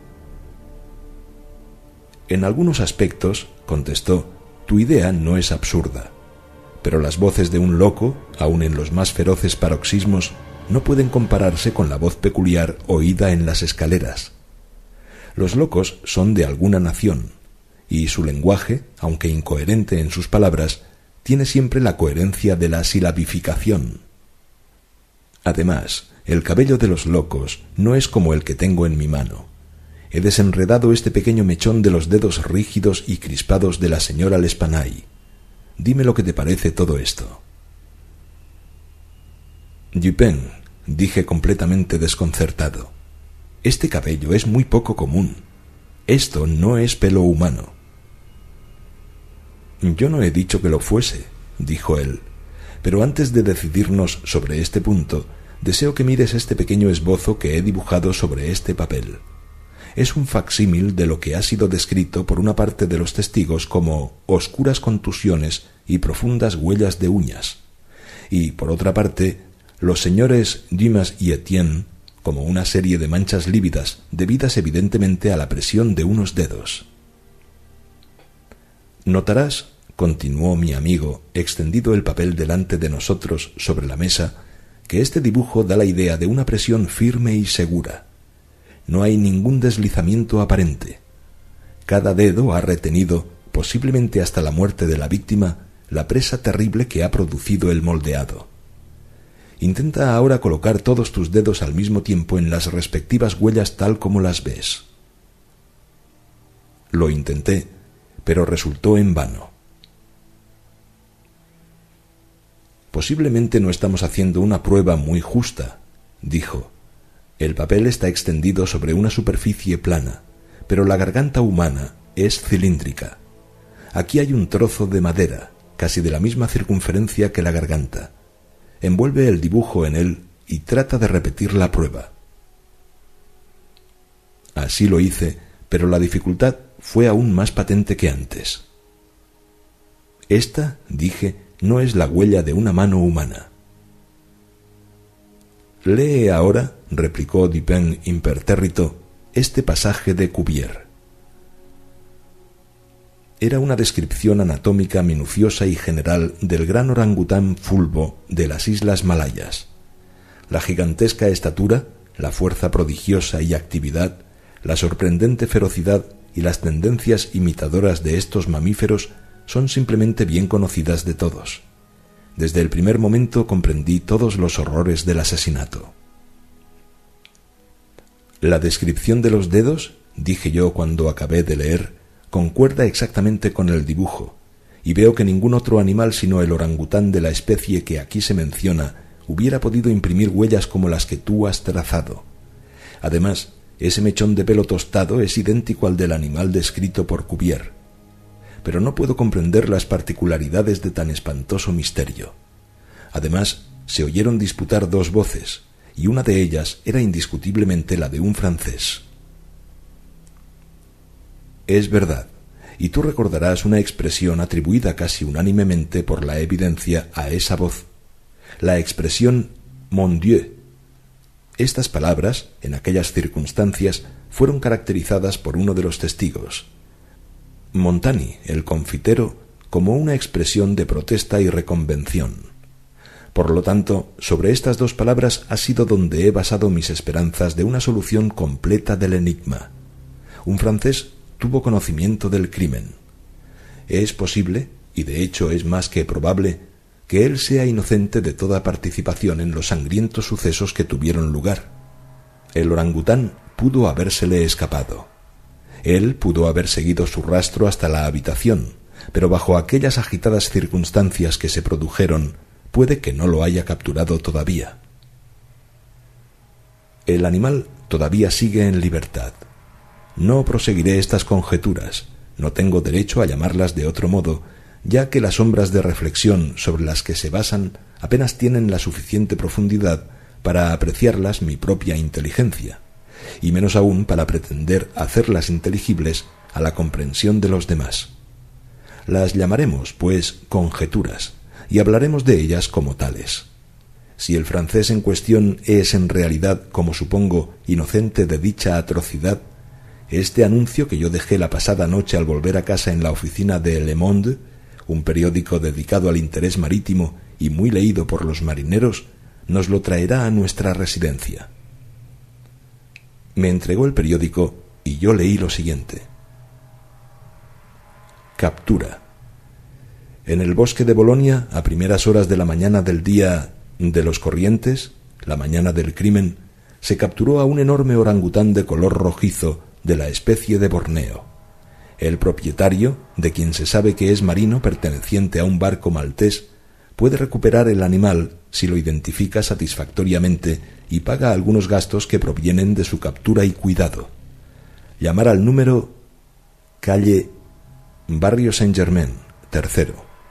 En algunos aspectos, contestó, tu idea no es absurda, pero las voces de un loco, aun en los más feroces paroxismos, no pueden compararse con la voz peculiar oída en las escaleras. Los locos son de alguna nación, y su lenguaje, aunque incoherente en sus palabras, tiene siempre la coherencia de la silabificación. Además, el cabello de los locos no es como el que tengo en mi mano. He desenredado este pequeño mechón de los dedos rígidos y crispados de la señora L'Espanaye. Dime lo que te parece todo esto. Dupin, dije completamente desconcertado, este cabello es muy poco común. Esto no es pelo humano. Yo no he dicho que lo fuese, dijo él, pero antes de decidirnos sobre este punto, deseo que mires este pequeño esbozo que he dibujado sobre este papel. es un facsímil de lo que ha sido descrito por una parte de los testigos como oscuras contusiones y profundas huellas de uñas, y por otra parte los señores Dumas y Etienne como una serie de manchas lívidas debidas evidentemente a la presión de unos dedos. Notarás, continuó mi amigo, extendido el papel delante de nosotros sobre la mesa, que este dibujo da la idea de una presión firme y segura. No hay ningún deslizamiento aparente. Cada dedo ha retenido, posiblemente hasta la muerte de la víctima, la presa terrible que ha producido el moldeado. Intenta ahora colocar todos tus dedos al mismo tiempo en las respectivas huellas tal como las ves. Lo intenté, pero resultó en vano. Posiblemente no estamos haciendo una prueba muy justa, dijo. El papel está extendido sobre una superficie plana, pero la garganta humana es cilíndrica. Aquí hay un trozo de madera, casi de la misma circunferencia que la garganta. Envuelve el dibujo en él y trata de repetir la prueba. Así lo hice, pero la dificultad fue aún más patente que antes. Esta, dije, no es la huella de una mano humana. Lee ahora, replicó Dupin impertérrito, este pasaje de Cuvier. Era una descripción anatómica minuciosa y general del gran orangután fulvo de las islas Malayas. La gigantesca estatura, la fuerza prodigiosa y actividad, la sorprendente ferocidad y las tendencias imitadoras de estos mamíferos son simplemente bien conocidas de todos. Desde el primer momento comprendí todos los horrores del asesinato. La descripción de los dedos, dije yo cuando acabé de leer, concuerda exactamente con el dibujo, y veo que ningún otro animal sino el orangután de la especie que aquí se menciona hubiera podido imprimir huellas como las que tú has trazado. Además, ese mechón de pelo tostado es idéntico al del animal descrito por Cuvier. Pero no puedo comprender las particularidades de tan espantoso misterio. Además, se oyeron disputar dos voces, y una de ellas era indiscutiblemente la de un francés. Es verdad, y tú recordarás una expresión atribuida casi unánimemente por la evidencia a esa voz, la expresión «Mon Dieu». Estas palabras, en aquellas circunstancias, fueron caracterizadas por uno de los testigos, Montani, el confitero, como una expresión de protesta y reconvención. Por lo tanto, sobre estas dos palabras ha sido donde he basado mis esperanzas de una solución completa del enigma. Un francés tuvo conocimiento del crimen. Es posible, y de hecho es más que probable, que él sea inocente de toda participación en los sangrientos sucesos que tuvieron lugar. El orangután pudo habérsele escapado. Él pudo haber seguido su rastro hasta la habitación, pero bajo aquellas agitadas circunstancias que se produjeron, puede que no lo haya capturado todavía. El animal todavía sigue en libertad. No proseguiré estas conjeturas, no tengo derecho a llamarlas de otro modo, ya que las sombras de reflexión sobre las que se basan apenas tienen la suficiente profundidad para apreciarlas mi propia inteligencia, y menos aún para pretender hacerlas inteligibles a la comprensión de los demás. Las llamaremos, pues, conjeturas, y hablaremos de ellas como tales. Si el francés en cuestión es en realidad, como supongo, inocente de dicha atrocidad, este anuncio que yo dejé la pasada noche al volver a casa en la oficina de Le Monde, un periódico dedicado al interés marítimo y muy leído por los marineros, nos lo traerá a nuestra residencia. Me entregó el periódico y yo leí lo siguiente. Captura. En el bosque de Bolonia, a primeras horas de la mañana del día de los corrientes, la mañana del crimen, se capturó a un enorme orangután de color rojizo de la especie de Borneo. El propietario, de quien se sabe que es marino perteneciente a un barco maltés, puede recuperar el animal si lo identifica satisfactoriamente y paga algunos gastos que provienen de su captura y cuidado. Llamar al número calle Barrio Saint-Germain, 3.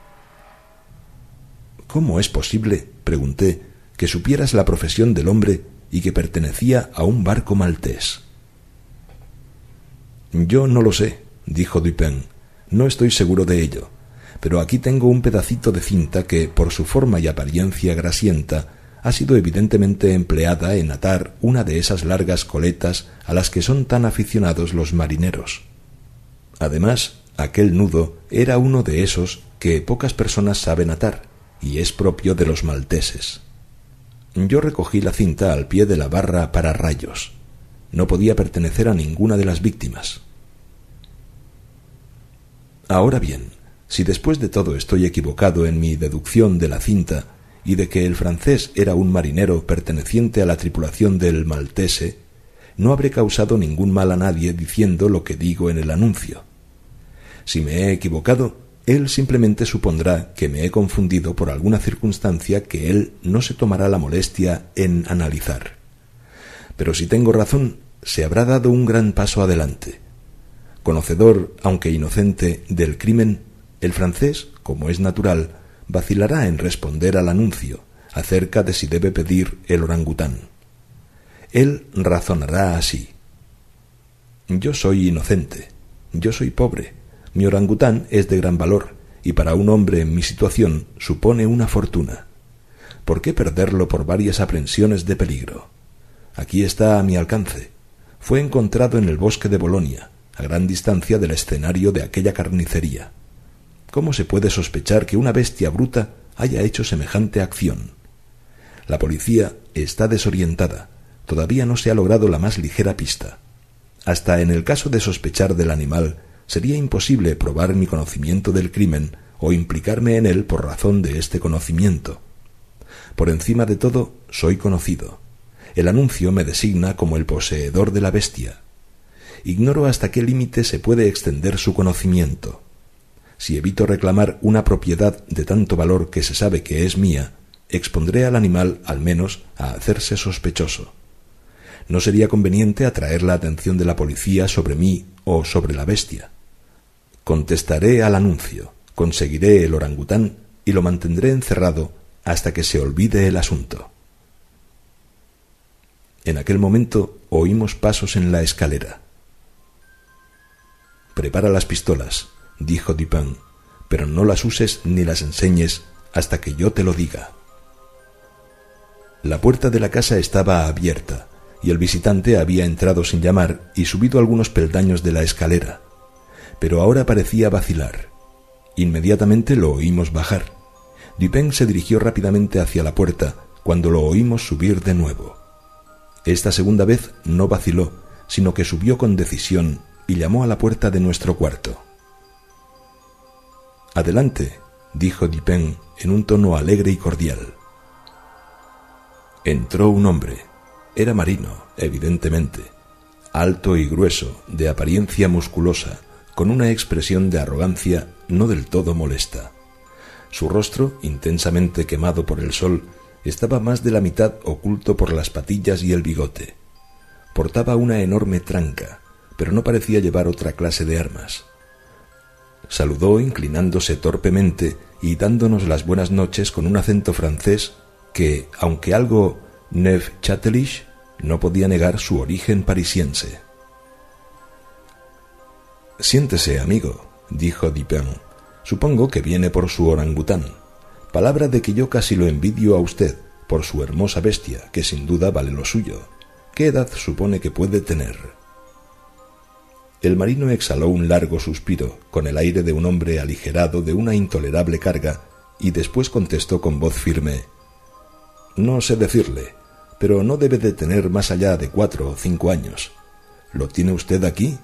¿Cómo es posible, pregunté, que supieras la profesión del hombre y que pertenecía a un barco maltés? Yo no lo sé, dijo Dupin. No estoy seguro de ello, pero aquí tengo un pedacito de cinta que, por su forma y apariencia grasienta, ha sido evidentemente empleada en atar una de esas largas coletas a las que son tan aficionados los marineros. Además, aquel nudo era uno de esos que pocas personas saben atar, y es propio de los malteses. Yo recogí la cinta al pie de la barra para rayos. No podía pertenecer a ninguna de las víctimas. Ahora bien, si después de todo estoy equivocado en mi deducción de la cinta y de que el francés era un marinero perteneciente a la tripulación del Maltese, no habré causado ningún mal a nadie diciendo lo que digo en el anuncio. Si me he equivocado, él simplemente supondrá que me he confundido por alguna circunstancia que él no se tomará la molestia en analizar. Pero si tengo razón, se habrá dado un gran paso adelante. Conocedor, aunque inocente, del crimen, el francés, como es natural, vacilará en responder al anuncio acerca de si debe pedir el orangután. Él razonará así: yo soy inocente, yo soy pobre, mi orangután es de gran valor y para un hombre en mi situación supone una fortuna. ¿Por qué perderlo por varias aprensiones de peligro? Aquí está a mi alcance. Fue encontrado en el bosque de Bolonia, a gran distancia del escenario de aquella carnicería. ¿Cómo se puede sospechar que una bestia bruta haya hecho semejante acción? La policía está desorientada. Todavía no se ha logrado la más ligera pista. Hasta en el caso de sospechar del animal, sería imposible probar mi conocimiento del crimen o implicarme en él por razón de este conocimiento. Por encima de todo, soy conocido. El anuncio me designa como el poseedor de la bestia. Ignoro hasta qué límite se puede extender su conocimiento. Si evito reclamar una propiedad de tanto valor que se sabe que es mía, expondré al animal, al menos, a hacerse sospechoso. No sería conveniente atraer la atención de la policía sobre mí o sobre la bestia. Contestaré al anuncio, conseguiré el orangután y lo mantendré encerrado hasta que se olvide el asunto. En aquel momento oímos pasos en la escalera. «Prepara las pistolas», dijo Dupin, «pero no las uses ni las enseñes hasta que yo te lo diga». La puerta de la casa estaba abierta y el visitante había entrado sin llamar y subido algunos peldaños de la escalera, pero ahora parecía vacilar. Inmediatamente lo oímos bajar. Dupin se dirigió rápidamente hacia la puerta cuando lo oímos subir de nuevo. Esta segunda vez no vaciló, sino que subió con decisión y llamó a la puerta de nuestro cuarto. «Adelante», dijo Dupin en un tono alegre y cordial. Entró un hombre. Era marino, evidentemente, alto y grueso, de apariencia musculosa, con una expresión de arrogancia no del todo molesta. Su rostro, intensamente quemado por el sol, estaba más de la mitad oculto por las patillas y el bigote. Portaba una enorme tranca, pero no parecía llevar otra clase de armas. Saludó inclinándose torpemente y dándonos las buenas noches con un acento francés que, aunque algo neufchâtelish, no podía negar su origen parisiense. «Siéntese, amigo», dijo Dupin. «Supongo que viene por su orangután. Palabra de que yo casi lo envidio a usted, por su hermosa bestia, que sin duda vale lo suyo. ¿Qué edad supone que puede tener?» El marino exhaló un largo suspiro, con el aire de un hombre aligerado de una intolerable carga, y después contestó con voz firme: «No sé decirle, pero no debe de tener más allá de 4 o 5 años. ¿Lo tiene usted aquí?»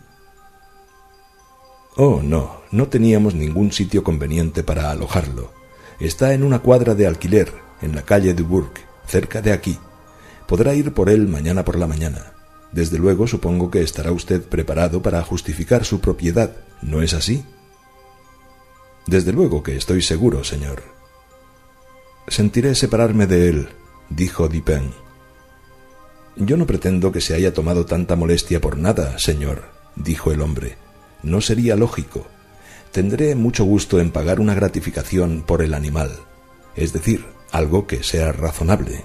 «Oh, no teníamos ningún sitio conveniente para alojarlo. Está en una cuadra de alquiler, en la calle du Bourg, cerca de aquí. Podrá ir por él mañana por la mañana. Desde luego supongo que estará usted preparado para justificar su propiedad, ¿no es así?» «Desde luego que estoy seguro, señor». «Sentiré separarme de él», dijo Dupin. «Yo no pretendo que se haya tomado tanta molestia por nada, señor», dijo el hombre. «No sería lógico. Tendré mucho gusto en pagar una gratificación por el animal, es decir, algo que sea razonable».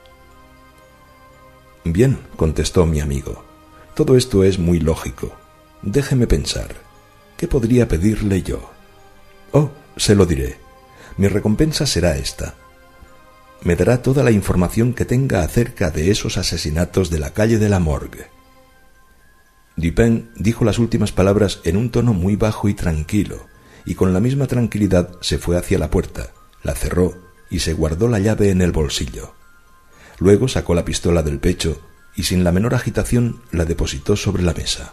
«Bien», contestó mi amigo, «todo esto es muy lógico. Déjeme pensar. ¿Qué podría pedirle yo? Oh, se lo diré. Mi recompensa será esta. Me dará toda la información que tenga acerca de esos asesinatos de la calle de la Morgue. Dupin dijo las últimas palabras en un tono muy bajo y tranquilo, y con la misma tranquilidad se fue hacia la puerta, la cerró y se guardó la llave en el bolsillo. Luego sacó la pistola del pecho y sin la menor agitación la depositó sobre la mesa.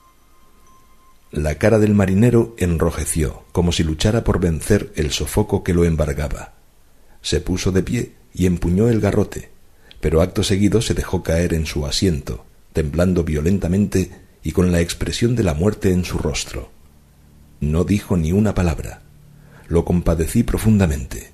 La cara del marinero enrojeció, como si luchara por vencer el sofoco que lo embargaba. Se puso de pie y empuñó el garrote, pero acto seguido se dejó caer en su asiento, temblando violentamente y con la expresión de la muerte en su rostro. No dijo ni una palabra. Lo compadecí profundamente.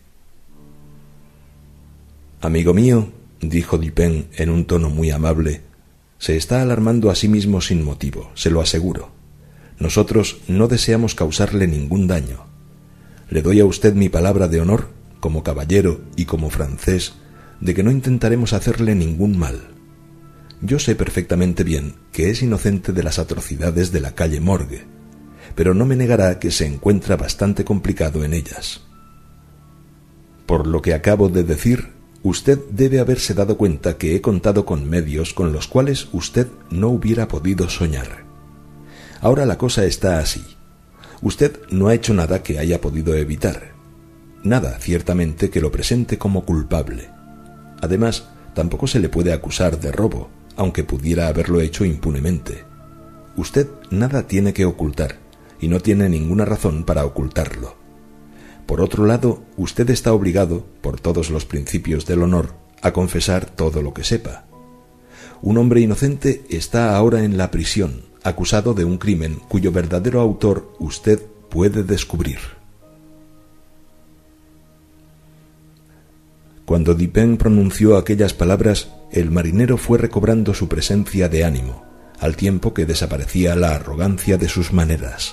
«Amigo mío», dijo Dupin en un tono muy amable, «se está alarmando a sí mismo sin motivo, se lo aseguro. Nosotros no deseamos causarle ningún daño. Le doy a usted mi palabra de honor, como caballero y como francés, de que no intentaremos hacerle ningún mal. Yo sé perfectamente bien que es inocente de las atrocidades de la calle Morgue, pero no me negará que se encuentra bastante complicado en ellas. Por lo que acabo de decir, usted debe haberse dado cuenta que he contado con medios con los cuales usted no hubiera podido soñar. Ahora la cosa está así. Usted no ha hecho nada que haya podido evitar. Nada, ciertamente, que lo presente como culpable. Además, tampoco se le puede acusar de robo, aunque pudiera haberlo hecho impunemente. Usted nada tiene que ocultar, y no tiene ninguna razón para ocultarlo. Por otro lado, usted está obligado, por todos los principios del honor, a confesar todo lo que sepa. Un hombre inocente está ahora en la prisión, acusado de un crimen cuyo verdadero autor usted puede descubrir. Cuando Dupin pronunció aquellas palabras, el marinero fue recobrando su presencia de ánimo, al tiempo que desaparecía la arrogancia de sus maneras.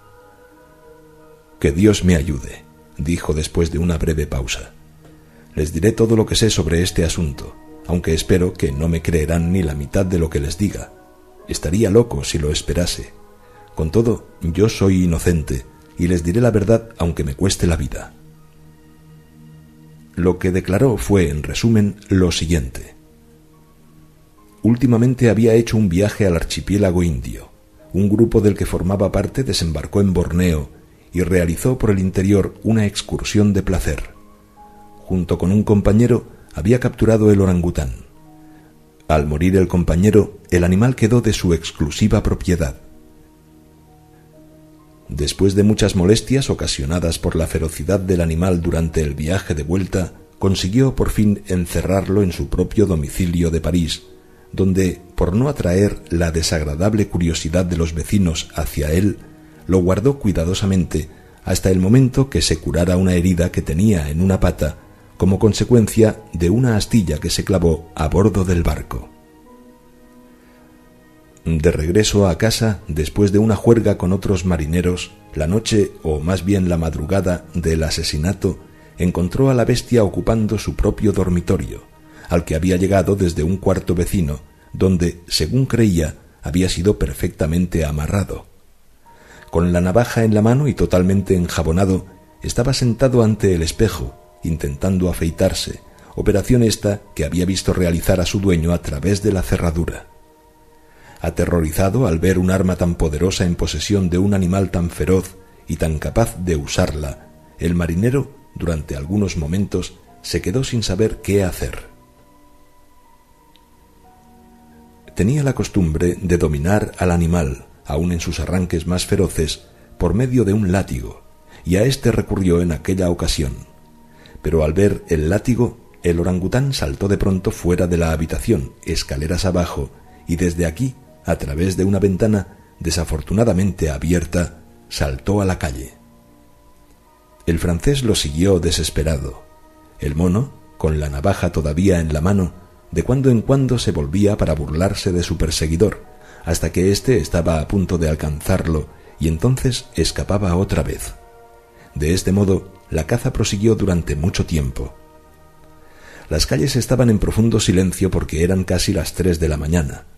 «Que Dios me ayude», dijo después de una breve pausa. «Les diré todo lo que sé sobre este asunto, aunque espero que no me creerán ni la mitad de lo que les diga. Estaría loco si lo esperase. Con todo, yo soy inocente y les diré la verdad aunque me cueste la vida». Lo que declaró fue, en resumen, lo siguiente. Últimamente había hecho un viaje al archipiélago indio. Un grupo del que formaba parte desembarcó en Borneo y realizó por el interior una excursión de placer. Junto con un compañero había capturado el orangután. Al morir el compañero, el animal quedó de su exclusiva propiedad. Después de muchas molestias ocasionadas por la ferocidad del animal durante el viaje de vuelta, consiguió por fin encerrarlo en su propio domicilio de París, donde, por no atraer la desagradable curiosidad de los vecinos hacia él, lo guardó cuidadosamente hasta el momento que se curara una herida que tenía en una pata como consecuencia de una astilla que se clavó a bordo del barco. De regreso a casa, después de una juerga con otros marineros, la noche, o más bien la madrugada, del asesinato, encontró a la bestia ocupando su propio dormitorio, al que había llegado desde un cuarto vecino, donde, según creía, había sido perfectamente amarrado. Con la navaja en la mano y totalmente enjabonado, estaba sentado ante el espejo, intentando afeitarse, operación esta que había visto realizar a su dueño a través de la cerradura. Aterrorizado al ver un arma tan poderosa en posesión de un animal tan feroz y tan capaz de usarla, el marinero, durante algunos momentos, se quedó sin saber qué hacer. Tenía la costumbre de dominar al animal, aun en sus arranques más feroces, por medio de un látigo, y a éste recurrió en aquella ocasión. Pero al ver el látigo, el orangután saltó de pronto fuera de la habitación, escaleras abajo, y desde aquí, a través de una ventana desafortunadamente abierta, saltó a la calle. El francés lo siguió desesperado. El mono, con la navaja todavía en la mano, de cuando en cuando se volvía para burlarse de su perseguidor, hasta que éste estaba a punto de alcanzarlo y entonces escapaba otra vez. De este modo, la caza prosiguió durante mucho tiempo. Las calles estaban en profundo silencio porque eran casi las 3 de la mañana.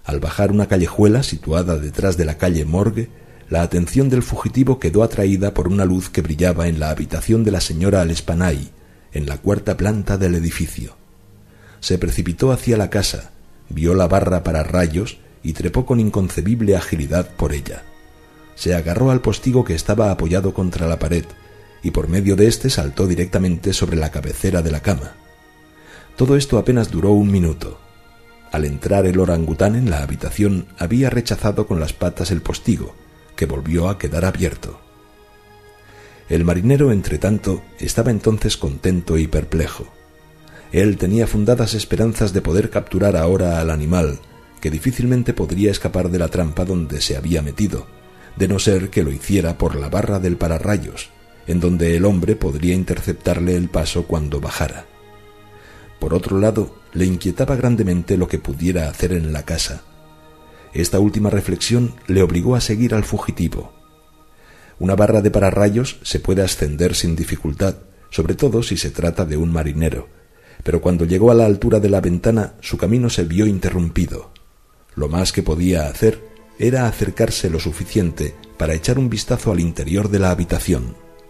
Al bajar una callejuela situada detrás de la calle Morgue, la atención del fugitivo quedó atraída por una luz que brillaba en la habitación de la señora L'Espanaye, en la cuarta planta del edificio. Se precipitó hacia la casa, vio la barra para rayos y trepó con inconcebible agilidad por ella. Se agarró al postigo que estaba apoyado contra la pared y por medio de éste saltó directamente sobre la cabecera de la cama. Todo esto apenas duró 1 minuto. Al entrar el orangután en la habitación había rechazado con las patas el postigo, que volvió a quedar abierto. El marinero, entretanto, estaba entonces contento y perplejo. Él tenía fundadas esperanzas de poder capturar ahora al animal, que difícilmente podría escapar de la trampa donde se había metido, de no ser que lo hiciera por la barra del pararrayos, en donde el hombre podría interceptarle el paso cuando bajara. Por otro lado, le inquietaba grandemente lo que pudiera hacer en la casa. Esta última reflexión le obligó a seguir al fugitivo. Una barra de pararrayos se puede ascender sin dificultad, sobre todo si se trata de un marinero, pero cuando llegó a la altura de la ventana su camino se vio interrumpido. Lo más que podía hacer era acercarse lo suficiente para echar un vistazo al interior de la habitación.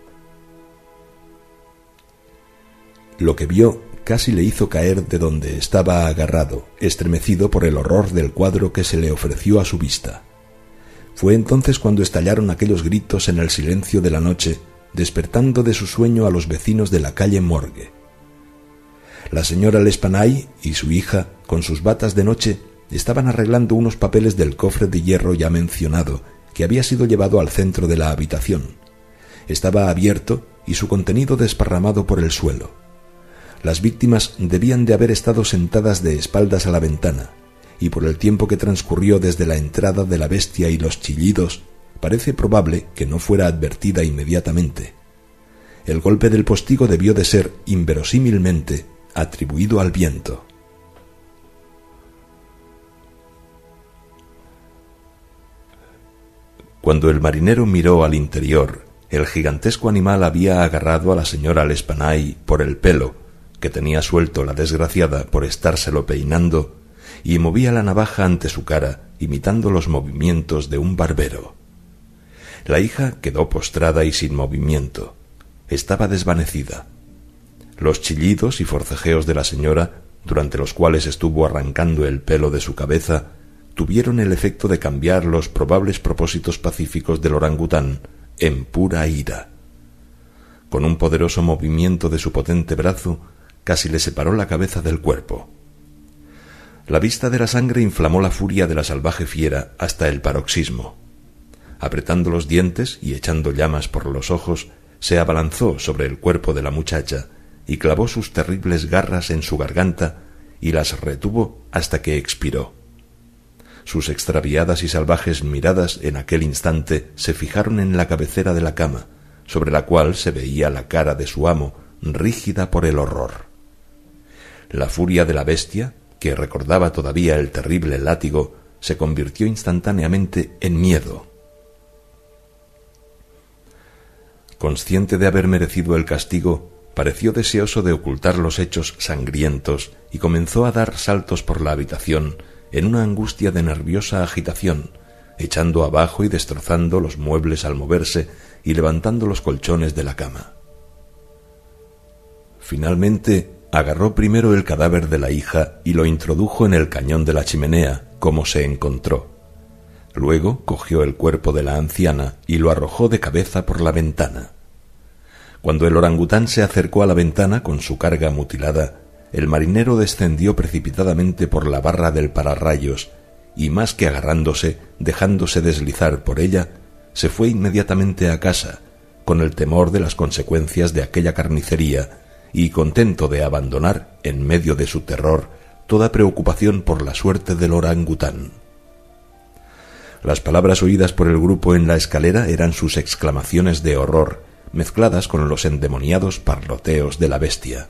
Lo que vio casi le hizo caer de donde estaba agarrado, estremecido por el horror del cuadro que se le ofreció a su vista. Fue entonces cuando estallaron aquellos gritos en el silencio de la noche, despertando de su sueño a los vecinos de la calle Morgue. La señora L'Espanaye y su hija, con sus batas de noche, estaban arreglando unos papeles del cofre de hierro ya mencionado, que había sido llevado al centro de la habitación. Estaba abierto y su contenido desparramado por el suelo. Las víctimas debían de haber estado sentadas de espaldas a la ventana, y por el tiempo que transcurrió desde la entrada de la bestia y los chillidos, parece probable que no fuera advertida inmediatamente. El golpe del postigo debió de ser, inverosímilmente, atribuido al viento. Cuando el marinero miró al interior, el gigantesco animal había agarrado a la señora L'Espanaye por el pelo, que tenía suelto la desgraciada por estárselo peinando, y movía la navaja ante su cara, imitando los movimientos de un barbero. La hija quedó postrada y sin movimiento. Estaba desvanecida. Los chillidos y forcejeos de la señora, durante los cuales estuvo arrancando el pelo de su cabeza, tuvieron el efecto de cambiar los probables propósitos pacíficos del orangután en pura ira. Con un poderoso movimiento de su potente brazo, casi le separó la cabeza del cuerpo. La vista de la sangre inflamó la furia de la salvaje fiera hasta el paroxismo. Apretando los dientes y echando llamas por los ojos, se abalanzó sobre el cuerpo de la muchacha y clavó sus terribles garras en su garganta y las retuvo hasta que expiró. Sus extraviadas y salvajes miradas en aquel instante se fijaron en la cabecera de la cama, sobre la cual se veía la cara de su amo, rígida por el horror. La furia de la bestia, que recordaba todavía el terrible látigo, se convirtió instantáneamente en miedo. Consciente de haber merecido el castigo, pareció deseoso de ocultar los hechos sangrientos y comenzó a dar saltos por la habitación en una angustia de nerviosa agitación, echando abajo y destrozando los muebles al moverse y levantando los colchones de la cama. Finalmente, agarró primero el cadáver de la hija y lo introdujo en el cañón de la chimenea, como se encontró. Luego cogió el cuerpo de la anciana y lo arrojó de cabeza por la ventana. Cuando el orangután se acercó a la ventana con su carga mutilada, el marinero descendió precipitadamente por la barra del pararrayos y, más que agarrándose, dejándose deslizar por ella, se fue inmediatamente a casa, con el temor de las consecuencias de aquella carnicería y contento de abandonar, en medio de su terror, toda preocupación por la suerte del orangután. Las palabras oídas por el grupo en la escalera eran sus exclamaciones de horror, mezcladas con los endemoniados parloteos de la bestia.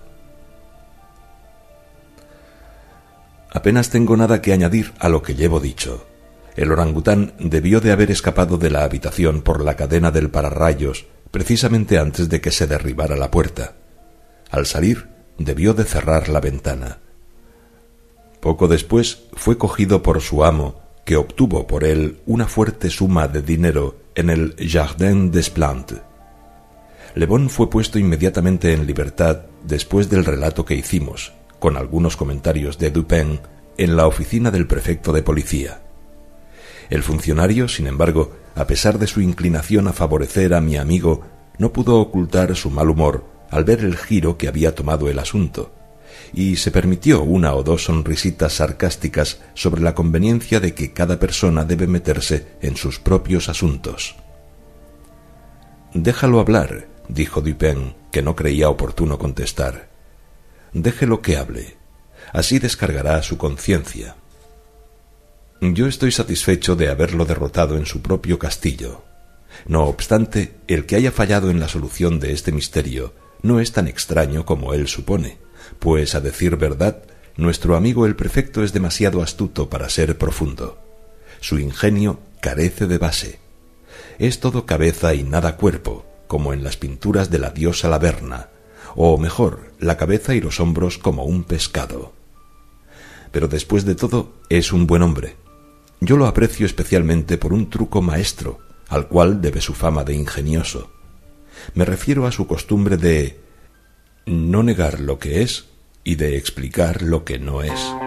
Apenas tengo nada que añadir a lo que llevo dicho. El orangután debió de haber escapado de la habitación por la cadena del pararrayos, precisamente antes de que se derribara la puerta. Al salir, debió de cerrar la ventana. Poco después fue cogido por su amo, que obtuvo por él una fuerte suma de dinero en el Jardin des Plantes. Le Bon fue puesto inmediatamente en libertad después del relato que hicimos, con algunos comentarios de Dupin, en la oficina del prefecto de policía. El funcionario, sin embargo, a pesar de su inclinación a favorecer a mi amigo, no pudo ocultar su mal humor al ver el giro que había tomado el asunto, y se permitió una o dos sonrisitas sarcásticas sobre la conveniencia de que cada persona debe meterse en sus propios asuntos. «Déjalo hablar», dijo Dupin, que no creía oportuno contestar. «Déjelo que hable. Así descargará su conciencia». Yo estoy satisfecho de haberlo derrotado en su propio castillo. No obstante, el que haya fallado en la solución de este misterio no es tan extraño como él supone, pues, a decir verdad, nuestro amigo el prefecto es demasiado astuto para ser profundo. Su ingenio carece de base. Es todo cabeza y nada cuerpo, como en las pinturas de la diosa Laverna, o mejor, la cabeza y los hombros como un pescado. Pero después de todo, es un buen hombre. Yo lo aprecio especialmente por un truco maestro, al cual debe su fama de ingenioso. Me refiero a su costumbre de no negar lo que es y de explicar lo que no es.